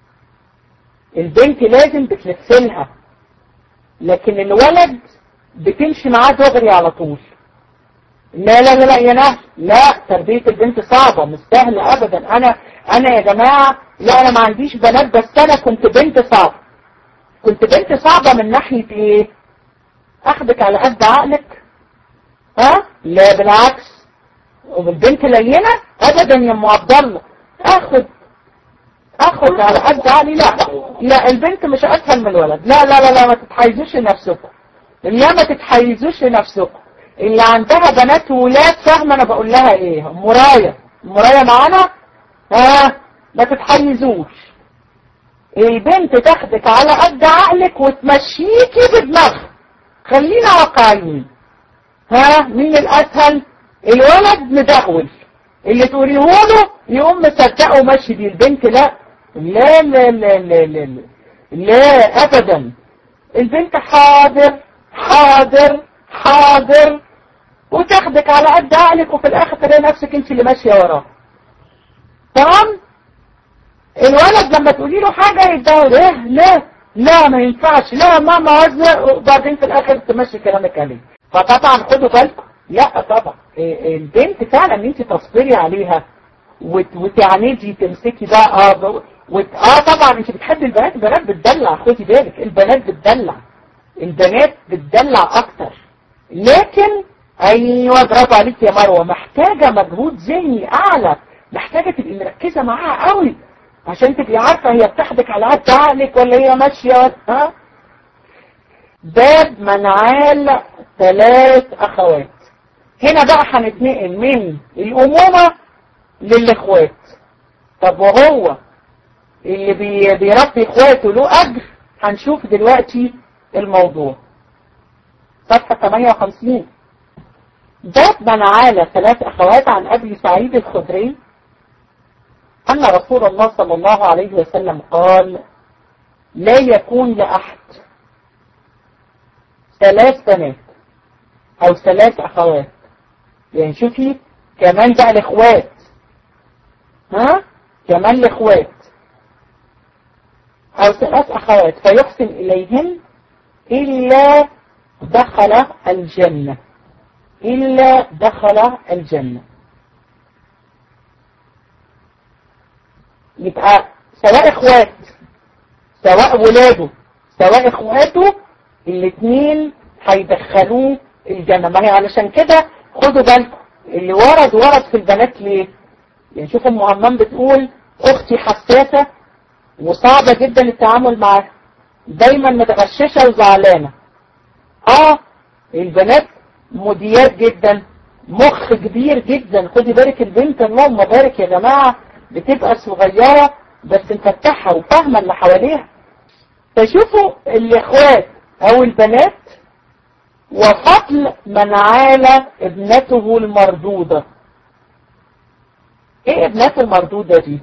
البنت لازم بتلفلها لكن الولد بتمشي معاه دغري على طول. لا لا لا لا يا نهر، لا تربية البنت صعبة مش سهلة ابدا. انا انا يا جماعة لا انا ما عنديش بنات، بس انا كنت بنت صعبة. كنت بنت صعبة من ناحية ايه؟ اخدك على قد عقلك؟ ها؟ لا بالعكس. والبنت لينة ابدا يا ام عبد الله. اخد اخد على قد عقلي؟ لا لا البنت مش اسهل من الولد. لا لا لا لا ما تتحيزوش لنفسكم. لا ما تتحيزوش لنفسكم. اللي عندها بنات وولاد فاهمه انا بقول لها ايه. مرايه مرايه معانا. ها ما تتحيزوش. البنت تاخدك على قد عقلك وتمشيكي بدماغها. خلينا واقعيين. ها مين الاسهل؟ الولد مدغول اللي تقوليه له يقوم مصدقه وماشي بيه. البنت لا لا لا لا لا لا لا ابدا. البنت حاضر حاضر حاضر وتاخدك على قد عقلك وفي الاخر تلاقي نفسك انت اللي ماشيه وراه. تمام؟ الولد لما تقولي له حاجه يتدور ايه لا لا ما ينفعش لا ماما عايزه، وبعدين في الاخر تمشي كلامك عليه. فطبعا خدوا بالكم. لا طبعا البنت فعلا ان انت تصبري عليها وت... وتعندي تمسكي بقى اه وت... اه طبعا انت بتحبي البنات. البنات بتدلع خدي بالك. البنات بتدلع البنات بتدلع اكتر. لكن ايوه برافو عليك يا مروه، محتاجه مجهود ذهني اعلى، محتاجه تبقي مركزه معاها قوي عشان تبقي عارفه هي بتاخدك على قد عقلك ولا هي ماشيه. ها باب منعال ثلاث اخوات. هنا بقى هنتنقل من الامومه للاخوات. طب وهو اللي بي بيربي اخواته له اجر؟ هنشوف دلوقتي الموضوع. صفحه ثمانية وخمسين. باب منعال ثلاث اخوات. عن ابي سعيد الخدري ان رسول الله صلى الله عليه وسلم قال لا يكون لاحد ثلاث بنات او ثلاث اخوات. يعني شوفي كمان بقى الاخوات. ها كمان الاخوات او ثلاث اخوات فيحسن اليهن الا دخل الجنة، إلا دخل الجنة. يبقى سواء اخوات سواء ولاده سواء اخواته الاثنين هيدخلوه الجنة. ما هي علشان كده خدوا بالكم اللي ورد ورد في البنات ليه؟ يعني شوف ام همام بتقول اختي حساسة وصعبة جدا التعامل معاها، دايما متغششة وزعلانة. اه البنات مديات جدا، مخ كبير جدا. خدي بالك البنت اللهم بارك يا جماعة بتبقى صغيرة بس مفتحة وفاهمة اللي حواليها. فشوفوا الاخوات او البنات وفضل من عال ابنته المردودة. ايه ابنته المردودة دي؟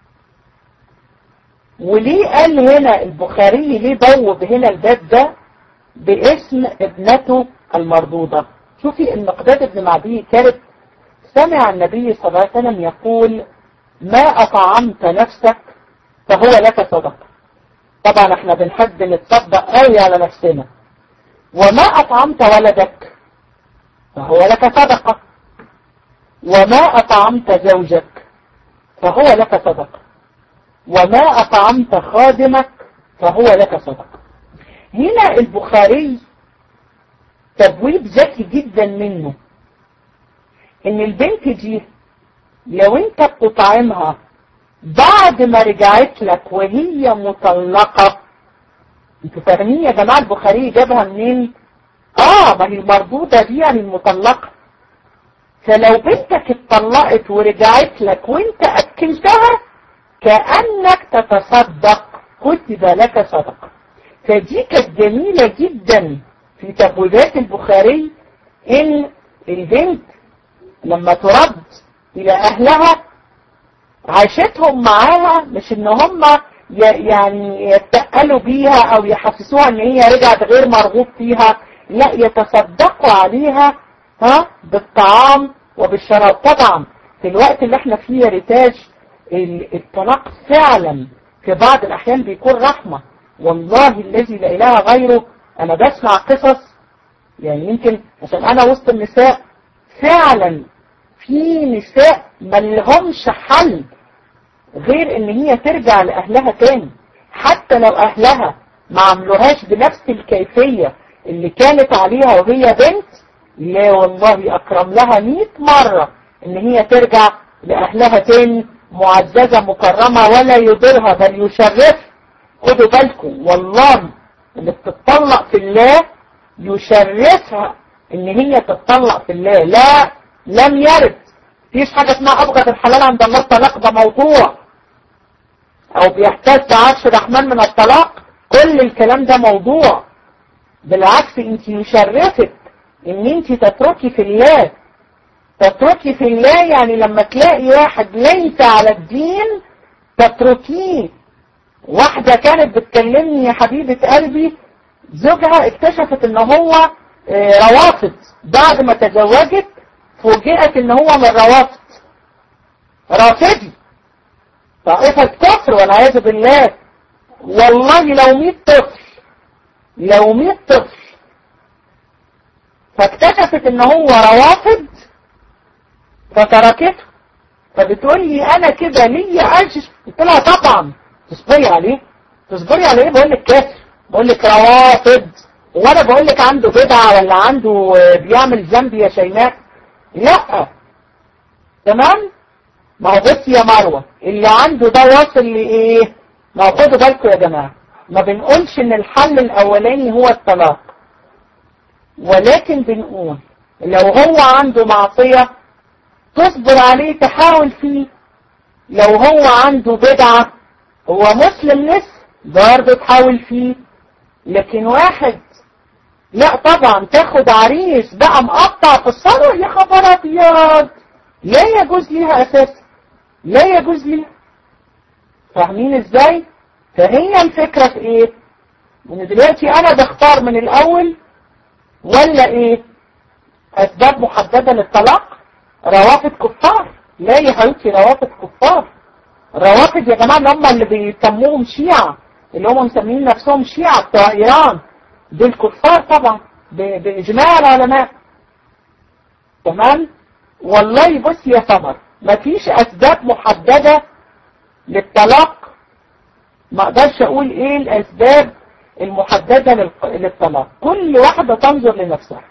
وليه قال هنا البخاري ليه بوب هنا الباب ده باسم ابنته المردودة؟ شوفي المقداد بن معدي كارب سمع النبي صلى الله عليه وسلم يقول ما أطعمت نفسك فهو لك صدقة. طبعا احنا بنحب نتصدق قوي على نفسنا. وما أطعمت ولدك فهو لك صدقة، وما أطعمت زوجك فهو لك صدقة، وما أطعمت خادمك فهو لك صدقة. هنا البخاري تبويب ذكي جدا منه ان البنت دي لو انت بتطعمها بعد ما رجعت لك وهي مطلقة، انتوا فاهمين يا جماعة البخاري جابها منين؟ اه ما هي المردودة دي يعني المطلقة. فلو بنتك اتطلقت ورجعت لك وانت اكلتها كأنك تتصدق كتب لك صدقة. فدي كانت جميلة جدا في تبويبات البخاري ان البنت لما ترد الى اهلها عاشتهم معاها، مش ان هم يعني يتقلوا بيها او يحسسوها ان هي رجعت غير مرغوب فيها، لا يتصدقوا عليها ها بالطعام وبالشراب. طبعا في الوقت اللي احنا فيه يا ريتاج الطلاق فعلا في بعض الاحيان بيكون رحمة. والله الذي لا اله غيره انا بسمع قصص يعني يمكن عشان انا وسط النساء فعلا في نساء ما لهمش حل غير ان هي ترجع لاهلها تاني، حتى لو اهلها ما عملوهاش بنفس الكيفية اللي كانت عليها وهي بنت. لا والله اكرم لها مئة مرة ان هي ترجع لاهلها تاني معززة مكرمة ولا يضرها بل يشرف. خدوا بالكم والله اللي بتطلق في الله يشرفها ان هي تتطلق في الله. لا لم يرد، فيش حاجة اسمها ابغض الحلال عند الله الطلاق، ده موضوع او بيحتاج عرش الرحمن من الطلاق، كل الكلام ده موضوع. بالعكس انت يشرفك ان انت تتركي في الله. تتركي في الله يعني لما تلاقي واحد ليس على الدين تتركيه. واحدة كانت بتكلمني يا حبيبة قلبي زوجها اكتشفت ان هو روافض، بعد ما تزوجت فوجئت ان هو من روافض، رافضي طائفة كفر والعياذ بالله. والله لو مئة طفل لو مئة طفل فاكتشفت ان هو روافض فتركته. فبتقول لي انا كده ليا اجر؟ قلت لها طبعا. تصبري عليه؟ تصبري على ايه؟ بقول لك كافر، بقول لك روافض، وانا بقول لك عنده بدعة ولا عنده بيعمل ذنب يا شيماء؟ لا. تمام. ما هو بص يا مروة اللي عنده ده واصل لايه؟ ما هو خدوا بالكم يا جماعة، ما بنقولش ان الحل الاولاني هو الطلاق، ولكن بنقول لو هو عنده معصية تصبر عليه تحاول فيه. لو هو عنده بدعة هو مسلم لسه برضه تحاول فيه. لكن واحد لا طبعا تاخد عريس بقى مقطع في الصدر، يا خبر ابيض، لا يجوز ليها اساسا، لا يجوز ليها. فاهمين ازاي؟ فهي الفكرة في ايه؟ ان دلوقتي انا بختار من الاول ولا ايه؟ اسباب محددة للطلاق؟ روافض كفار؟ لا يا حبيبتي روافض كفار. الروافض يا جماعة اللي هم اللي بيسموهم شيعة، اللي هم مسمين نفسهم شيعة بتوع ايران، دول كفار طبعا. بإجماع العلماء. تمام. والله بص يا سمر، مفيش أسباب محددة للطلاق. ما اقدرش اقول ايه الأسباب المحددة للطلاق. كل واحدة تنظر لنفسها،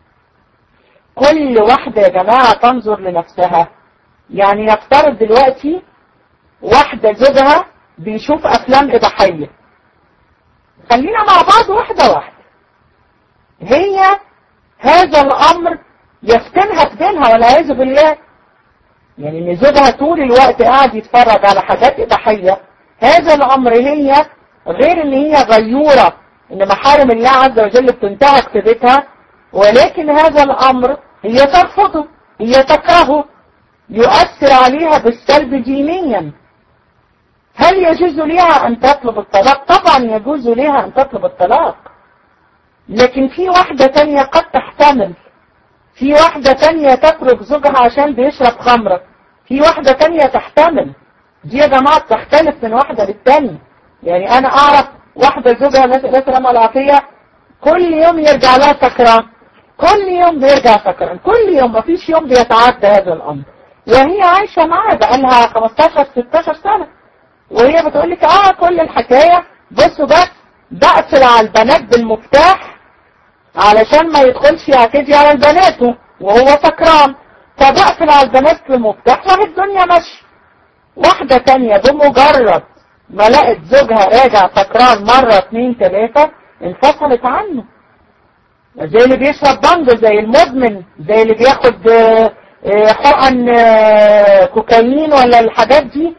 كل واحدة يا جماعة تنظر لنفسها. يعني نفترض دلوقتي واحدة زوجها بيشوف أفلام إباحية، خلينا مع بعض واحدة واحدة. هي هذا الأمر يفتنها في دينها والعياذ بالله. يعني ان زوجها طول الوقت قاعد يتفرج على حاجات إباحية، هذا الأمر هي غير ان هي غيورة ان محارم الله عز وجل بتنتهك في بيتها، ولكن هذا الأمر هي ترفضه، هي تكرهه، يؤثر عليها بالسلب دينيا. هل يجوز لها أن تطلب الطلاق؟ طبعا يجوز لها أن تطلب الطلاق. لكن في واحدة تانية قد تحتمل، في واحدة تانية تترك زوجها عشان بيشرب خمرة، في واحدة تانية تحتمل. دي يا جماعة تختلف من واحدة للتانية. يعني أنا أعرف واحدة زوجها نسأل الله السلامة والعافية كل يوم يرجع لها سكران، كل يوم بيرجع سكران، كل يوم، مفيش يوم بيتعدى هذا الأمر، وهي عايشة معاه بقالها خمستاشر ستاشر سنة، وهي بتقول لك اه كل الحكاية بصوا بس بقفل على البنات بالمفتاح علشان ما يدخلش يعتدي على البنات وهو سكران، فبقفل على البنات بالمفتاح وهي الدنيا ماشية. واحدة تانية بمجرد ما لقت زوجها راجع سكران مرة اتنين تلاتة انفصلت عنه، زي اللي بيشرب بانجو، زي المدمن، زي اللي بياخد حقن كوكايين ولا الحاجات دي.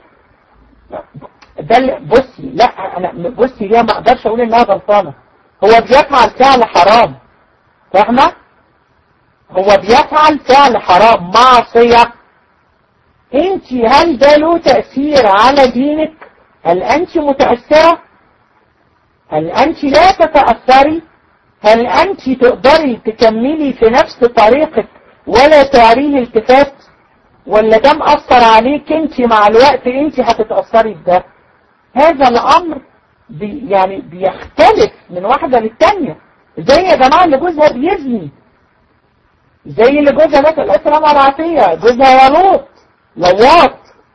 ده بصي، لا انا بصي ليه ما اقدرش اقول انها غلطانه، هو بيفعل فعل حرام، فاهمه؟ هو بيفعل فعل حرام، معصيه. انت هل ده له تأثير على دينك؟ هل انت متأثرة؟ هل انت لا تتأثري؟ هل انت تقدري تكملي في نفس طريقك ولا تعريه التفات؟ ولا ده مأثر عليك انت مع الوقت انت هتتأثري بده؟ هذا الامر بي يعني بيختلف من واحدة للتانية. زي يا جماعة اللي جوزها بيزني، زي اللي جوزها نسأل الله السلامة والعافية جوزها يلوط لواط،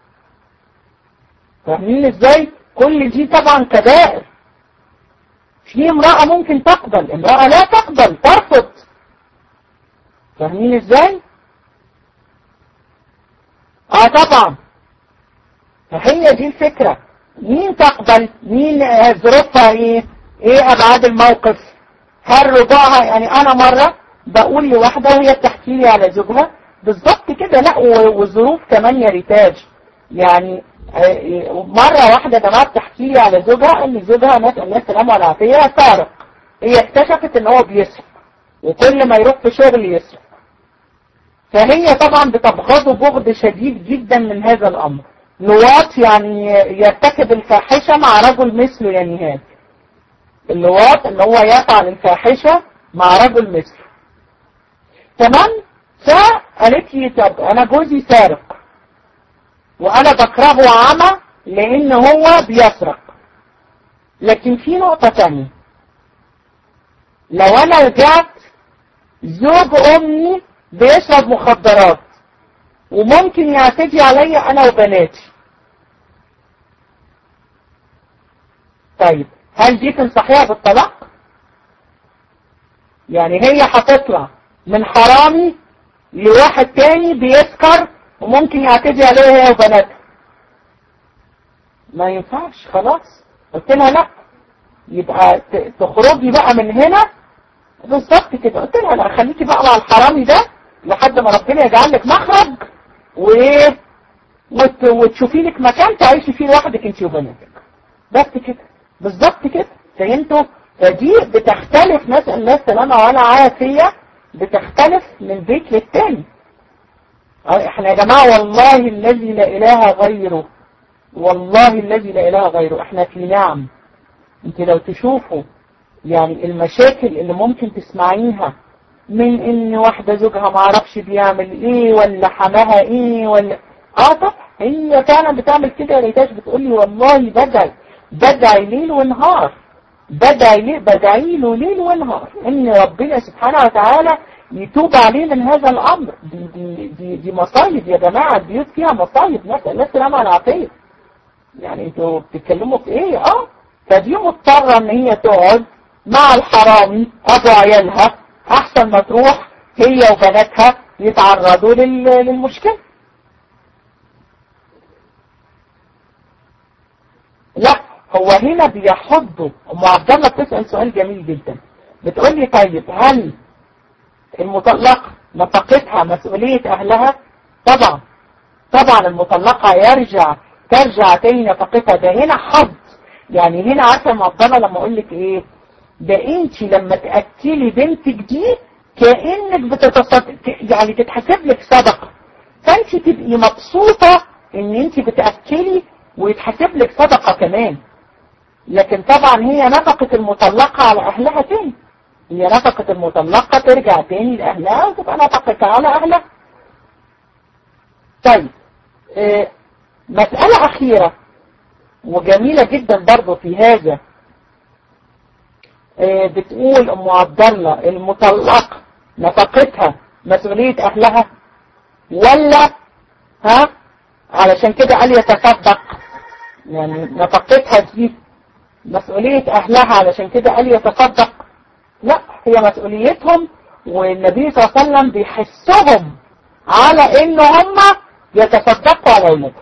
فاهمين ازاي؟ كل دي طبعا كبائر. في امرأة ممكن تقبل، امرأة لا تقبل، ترفض، فاهمين ازاي؟ اه طبعا. فهي دي الفكرة، مين تقبل، مين ظروفها ايه، ايه ابعاد الموقف، هل رضاها. يعني انا مرة بقول لواحدة وهي بتحكي لي على زوجها بالظبط كده، لا والظروف كمان يا ريتاج. يعني مرة واحدة جماعة بتحكي لي على زوجها ان زوجها نسأل الله السلامة والعافية سارق، هي اكتشفت ان هو بيسرق وكل ما يروح في شغل يسرق، فهي طبعا بتبغضه بغض شديد جدا من هذا الامر. لواط يعني يرتكب الفاحشة مع رجل مثله يا نهاد، اللواط ان هو يفعل الفاحشة مع رجل مثله. تمام. فقالت لي طب انا جوزي سارق وانا بكرهه عمى لان هو بيسرق، لكن في نقطة تانية، لو انا رجعت زوج امي بيشرب مخدرات وممكن يعتدي عليا انا وبناتي، طيب هل دي تنصحيها بالطلاق؟ يعني هي هتطلع من حرامي لواحد تاني بيسكر وممكن يعتدي عليها هي وبناتها، ما ينفعش. خلاص قلت لها لا، يبقى تخرجي بقى من هنا بالظبط كده. قلت لها لا، خليكي بقى مع الحرامي ده لحد ما ربنا يجعل لك مخرج وايه وت... وتشوفي لك مكان تعيشي فيه لوحدك انت وبناتك، بس كده بالظبط كده. فهمتوا؟ فدي بتختلف، نسأل الله السلامة والعافية، بتختلف من بيت للتاني. احنا يا جماعة والله الذي لا اله غيره، والله الذي لا اله غيره احنا في نعم. انت لو تشوفوا يعني المشاكل اللي ممكن تسمعيها من ان واحدة زوجها معرفش بيعمل ايه ولا حماها ايه ولا اه طبعا هي فعلا بتعمل كده. يا ريتاش بتقولي والله بدعي بدعي ليل ونهار بدعي بدعي له ليل ونهار ان ربنا سبحانه وتعالى يتوب عليه من هذا الامر. دي دي دي, دي مصايب يا جماعه، البيوت فيها مصايب، نسال الله السلامه والعافيه. يعني انتوا بتتكلموا في ايه؟ اه فدي مضطره ان هي تقعد مع الحرامي ابو عيالها احسن ما تروح هي وبناتها يتعرضوا للمشكله. لا هو هنا بيحضوا. ام عبد الله بتسال سؤال جميل جدا، بتقول لي طيب هل المطلقه نفقتها مسؤوليه اهلها؟ طبعا طبعا المطلقه يرجع ترجع تاني نفقتها. ده هنا حظ. يعني هنا عارفه يا ام عبد الله لما اقول لك ايه؟ ده انت لما تاكلي بنتك دي كانك بتتصدق، يعني تتحسب لك صدقه، فانت تبقي مبسوطه ان انت بتاكلي ويتحسب لك صدقه كمان. لكن طبعا هي نفقه المطلقه على اهلها تاني، هي نفقه المطلقه ترجع تاني لاهلها وتبقى نفقتها على اهلها. طيب آه مساله اخيره وجميله جدا برضو في هذا. آه بتقول ام عبد الله المطلقه نفقتها مسؤوليه اهلها ولا ها علشان كده قال يتصدق؟ يعني نفقتها دي مسؤولية اهلها علشان كده قال يتصدق؟ لا هي مسؤوليتهم، والنبي صلى الله عليه وسلم بيحسهم على ان هم يتصدقوا على اولادهم.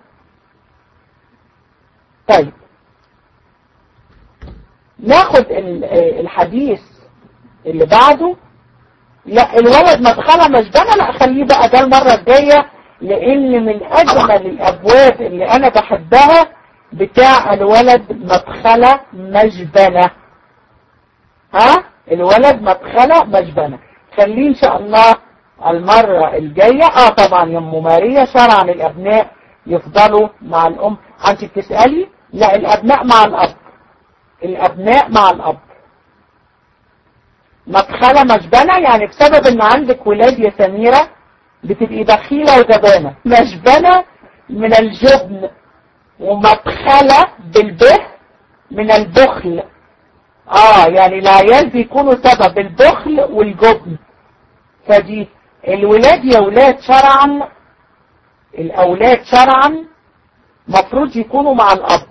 طيب ناخد الحديث اللي بعده. لا الولد مدخله مجبنه، لا خليه بقى ده المره الجايه، لان من اجمل الابواب اللي انا بحبها بتاع الولد مدخله مجبنه. ها الولد مدخله مجبنه، خليه ان شاء الله المره الجايه. اه طبعا يا ام ماريا شرعا الابناء يفضلوا مع الام. انت بتسالي؟ لا الابناء مع الاب، الابناء مع الاب. مدخله مجبنه يعني بسبب ان عندك ولاد يا سميره بتبقي بخيله وجبانه. مجبنه من الجبن، ومدخله بالبه من البخل. اه يعني العيال بيكونوا سبب البخل والجبن. فدي الولاد يا ولاد شرعا، الاولاد شرعا مفروض يكونوا مع الاب.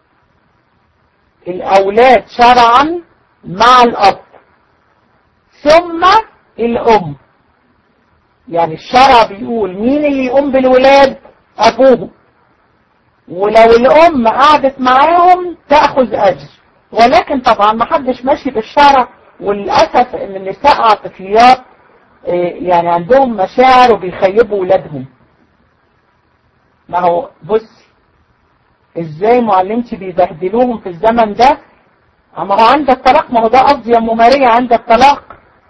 الاولاد شرعا مع الاب ثم الام. يعني الشرع بيقول مين اللي يقوم بالولاد؟ ابوهم، ولو الام قعدت معاهم تأخذ اجر. ولكن طبعا ما حدش ماشي بالشرع، وللأسف ان النساء عاطفيات يعني عندهم مشاعر وبيخيبوا ولادهم. ما هو بصي ازاي معلمتي بيبهدلوهم في الزمن ده. ما هو عندك طلاق، ما هو ده قصدي يا ام ماريا، عندك طلاق.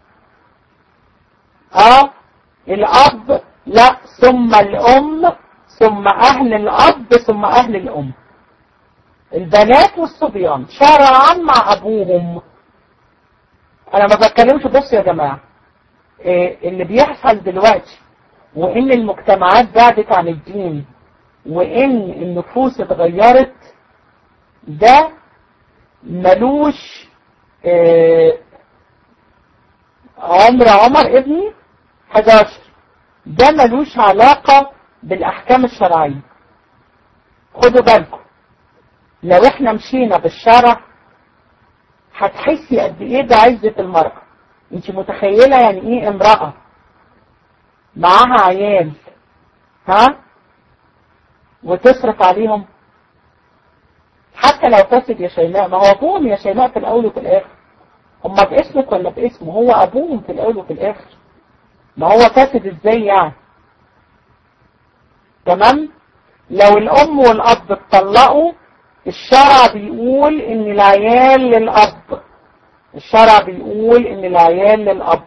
اه الاب لا، ثم الام، ثم اهل الاب، ثم اهل الام. البنات والصبيان شرعا مع ابوهم. انا ما بتكلمش. بص يا جماعه إيه اللي بيحصل دلوقتي، وان المجتمعات بعدت عن الدين، وان النفوس اتغيرت، ده ملوش إيه عمر عمر ابني حداشر، ده ملوش علاقة بالاحكام الشرعية. خدوا بالكم، لو احنا مشينا بالشرع هتحسي قد ايه ده عزة المرأة. انت متخيلة يعني ايه امرأة معاها عيال ها وتصرف عليهم؟ حتى لو فاسد يا شيماء، ما هو ابوهم يا شيماء في الاول وفي الاخر. هما باسمك ولا باسمه؟ هو ابوهم في الاول وفي الاخر. ما هو فاسد ازاي يعني؟ تمام. لو الام والاب اتطلقوا الشرع بيقول ان العيال للاب. الشرع بيقول ان العيال للاب.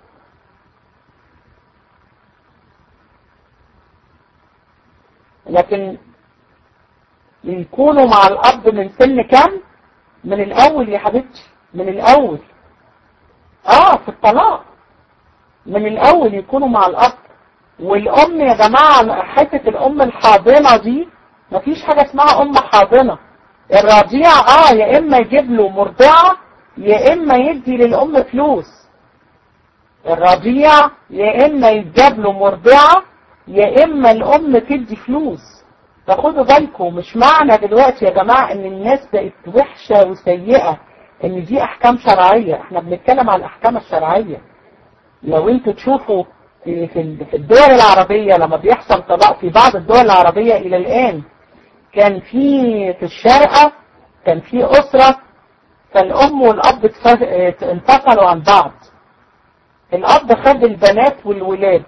لكن يكونوا مع الاب من سن كام؟ من الاول يا حبيبتي، من الاول. اه في الطلاق من الاول يكونوا مع الاب. والام يا جماعة حتة الام الحاضنة دي، مفيش حاجة اسمها ام حاضنة. الرضيع اه يا اما يجيب له مرضعة يا اما يدي للام فلوس. الرضيع يا اما يجيب له مرضعة يا اما الام تدي فلوس. فخدوا بالكم، مش معنى دلوقتي يا جماعة ان الناس بقت وحشة وسيئة ان دي احكام شرعية. احنا بنتكلم عن الاحكام الشرعية. لو انتوا تشوفوا في في الدول العربية لما بيحصل طلاق في بعض الدول العربية الى الان، كان في في الشارقة كان في اسرة، فالام والاب انفصلوا عن بعض. الاب خد البنات والولاد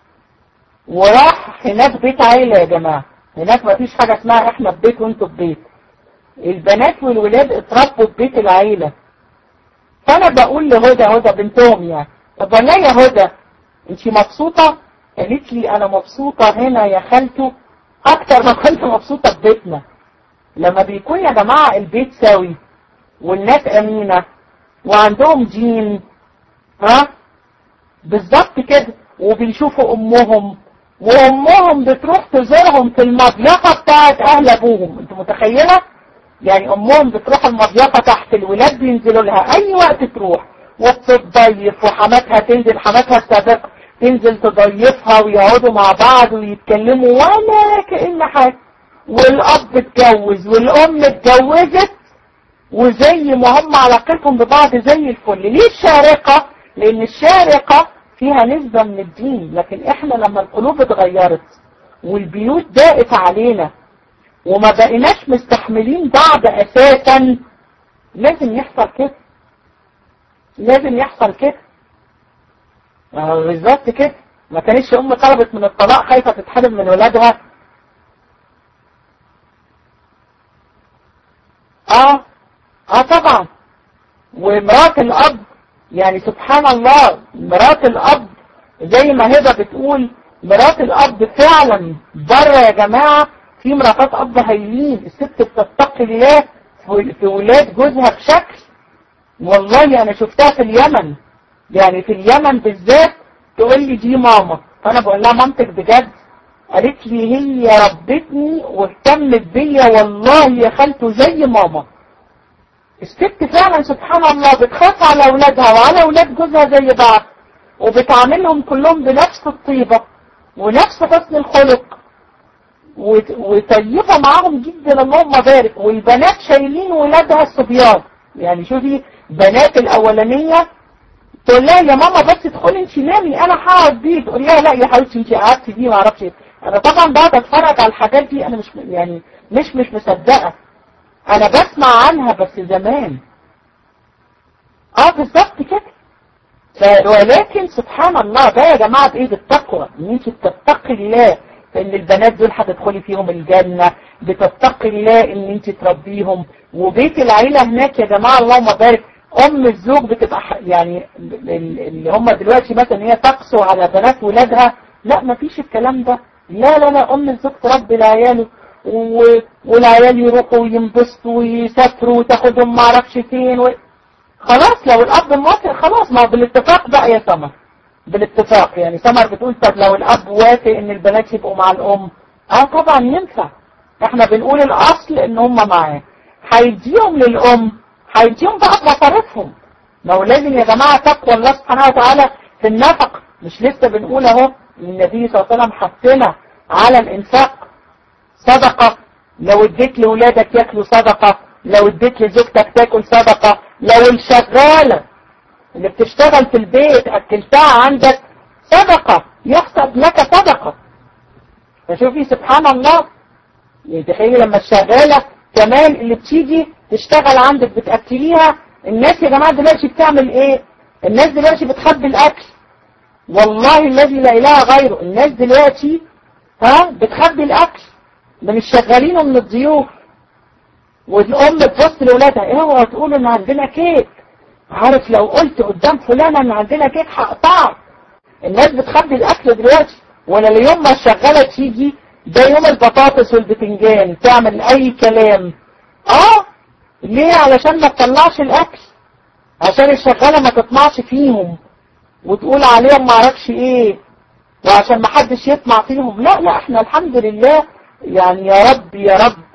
وراح هناك بيت عيلة يا جماعة. هناك ما فيش حاجة اسمها احنا في بيت وانتوا في بيت. البنات والولاد اتربوا في بيت العيلة. فانا بقول لهدى، هدى بنتهم يعني، طب والله يا هدى انتي مبسوطة؟ قالت لي انا مبسوطة هنا يا خالته اكتر ما كنت مبسوطة في بيتنا. لما بيكون يا جماعة البيت سوي والناس امينة وعندهم دين، ها بالظبط كده، وبيشوفوا امهم وامهم بتروح تزورهم في المضيافة بتاعت اهل ابوهم. انت متخيلة؟ يعني امهم بتروح المضيافة تحت، الولاد بينزلوا لها اي وقت تروح وبتضيف، وحماتها تنزل، حماتها السابقة تنزل تضيفها ويقعدوا مع بعض ويتكلموا ولا كأن حاجة. والاب اتجوز والام اتجوزت وزي ما هم علاقتهم ببعض زي الفل. ليه الشارقة؟ لان الشارقة فيها نسبة من الدين، لكن احنا لما القلوب اتغيرت والبيوت ضاقت علينا وما بقيناش مستحملين بعض اساسا، لازم يحصل كده، لازم يحصل كده. بالظبط كده. ما كانتش ام طلبت من الطلاق خايفة تتحرم من ولادها. اه اه طبعا. ومرات الاب يعني سبحان الله، مرات الاب زي ما هبة بتقول، مرات الاب فعلا بره يا جماعة في مراتات اب هايلين. الست بتتقي الله في ولاد جوزها بشكل، والله انا شفتها في اليمن، يعني في اليمن بالذات تقول لي دي ماما، فانا بقول لها مامتك بجد؟ قالت لي هي ربتني واهتمت بيا والله يا خالته زي ماما. الست فعلا سبحان الله بتخاف على اولادها وعلى اولاد جوزها زي بعض، وبتعاملهم كلهم بنفس الطيبة ونفس حسن الخلق، وطيبة معاهم جدا اللهم بارك. والبنات شايلين ولادها الصبيان. يعني شوفي بنات الاولانية تقول لها يا ماما بس ادخلي انت نامي انا هقعد بيه، تقول لها لا يا حبيبتي انت قعدتي بيه ما اعرفش ايه. انا طبعا بقعد اتفرج على الحاجات دي، انا مش يعني مش مش مصدقة، انا بسمع عنها بس زمان. اه بالظبط كده. ولكن سبحان الله ده يا جماعة بايه؟ بالتقوى، ان انت بتتقي الله فان البنات دول هتدخلي فيهم الجنة، بتتقي الله ان انت تربيهم. وبيت العيلة هناك يا جماعة اللهم بارك، ام الزوج بتبقى يعني اللي هم دلوقتي مثلا هي تقسو على بنات ولادها، لا مفيش الكلام ده. لا لا لا، ام الزوج تربي العيال و... والعيال يروحوا وينبسطوا ويسافروا وتاخدهم معرفش فين و... خلاص لو الاب موافق خلاص، ما بالاتفاق بقى يا سمر، بالاتفاق. يعني سمر بتقول طب لو الاب وافق ان البنات يبقوا مع الام، اه طبعا ينفع. احنا بنقول الاصل ان هم معاه، هيديهم للام، هيديهم بقى بمصاريفهم. ما هو لازم يا جماعة تقوى الله سبحانه وتعالى في النفق. مش لسه بنقول اهو النبي صلى الله عليه وسلم حثنا على الانفاق، صدقة. لو اديت لولادك ياكلوا صدقة، لو اديت لزوجتك تاكل صدقة، لو الشغالة اللي بتشتغل في البيت اكلتها عندك صدقة، يحسب لك صدقة. فشوفي سبحان الله، يعني تخيلي لما الشغالة كمان اللي بتيجي تشتغل عندك بتأكليها. الناس يا جماعة دلوقتي بتعمل ايه؟ الناس دلوقتي بتخبي الاكل، والله الذي لا اله غيره. الناس دلوقتي ها بتخبي الاكل من الشغالين ومن الضيوف. والام تبص لاولادها، اوعوا تقولوا ان عندنا كيك، عارف لو قلت قدام فلانة ان عندنا كيك هقطعك. الناس بتخبي الاكل دلوقتي، ولا اليوم ما الشغالة تيجي ده يوم البطاطس والبتنجان تعمل اي كلام. اه ليه؟ علشان ما تطلعش الاكل، عشان الشغالة ما تطمعش فيهم وتقول عليهم ما اعرفش ايه، وعشان ما حدش يطمع فيهم. لا لا، احنا الحمد لله يعني، يا رب يا رب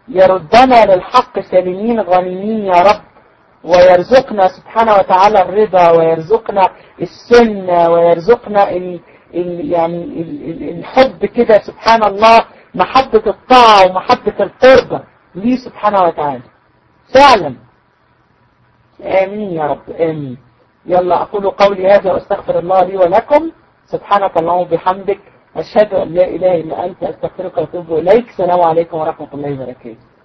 يردنا للحق سالمين غانمين يا رب، ويرزقنا سبحانه وتعالى الرضا، ويرزقنا السنة، ويرزقنا ال ال يعني ال ال الحب كده سبحان الله، محبة الطاعة ومحبة القربة ليه سبحانه وتعالى فعلا. آمين يا رب آمين. يلا أقول قولي هذا وأستغفر الله لي ولكم. سبحانك اللهم وبحمدك، أشهد أن لا إله إلا أنت، أستغفرك وأتوب إليك. السلام عليكم ورحمة الله وبركاته.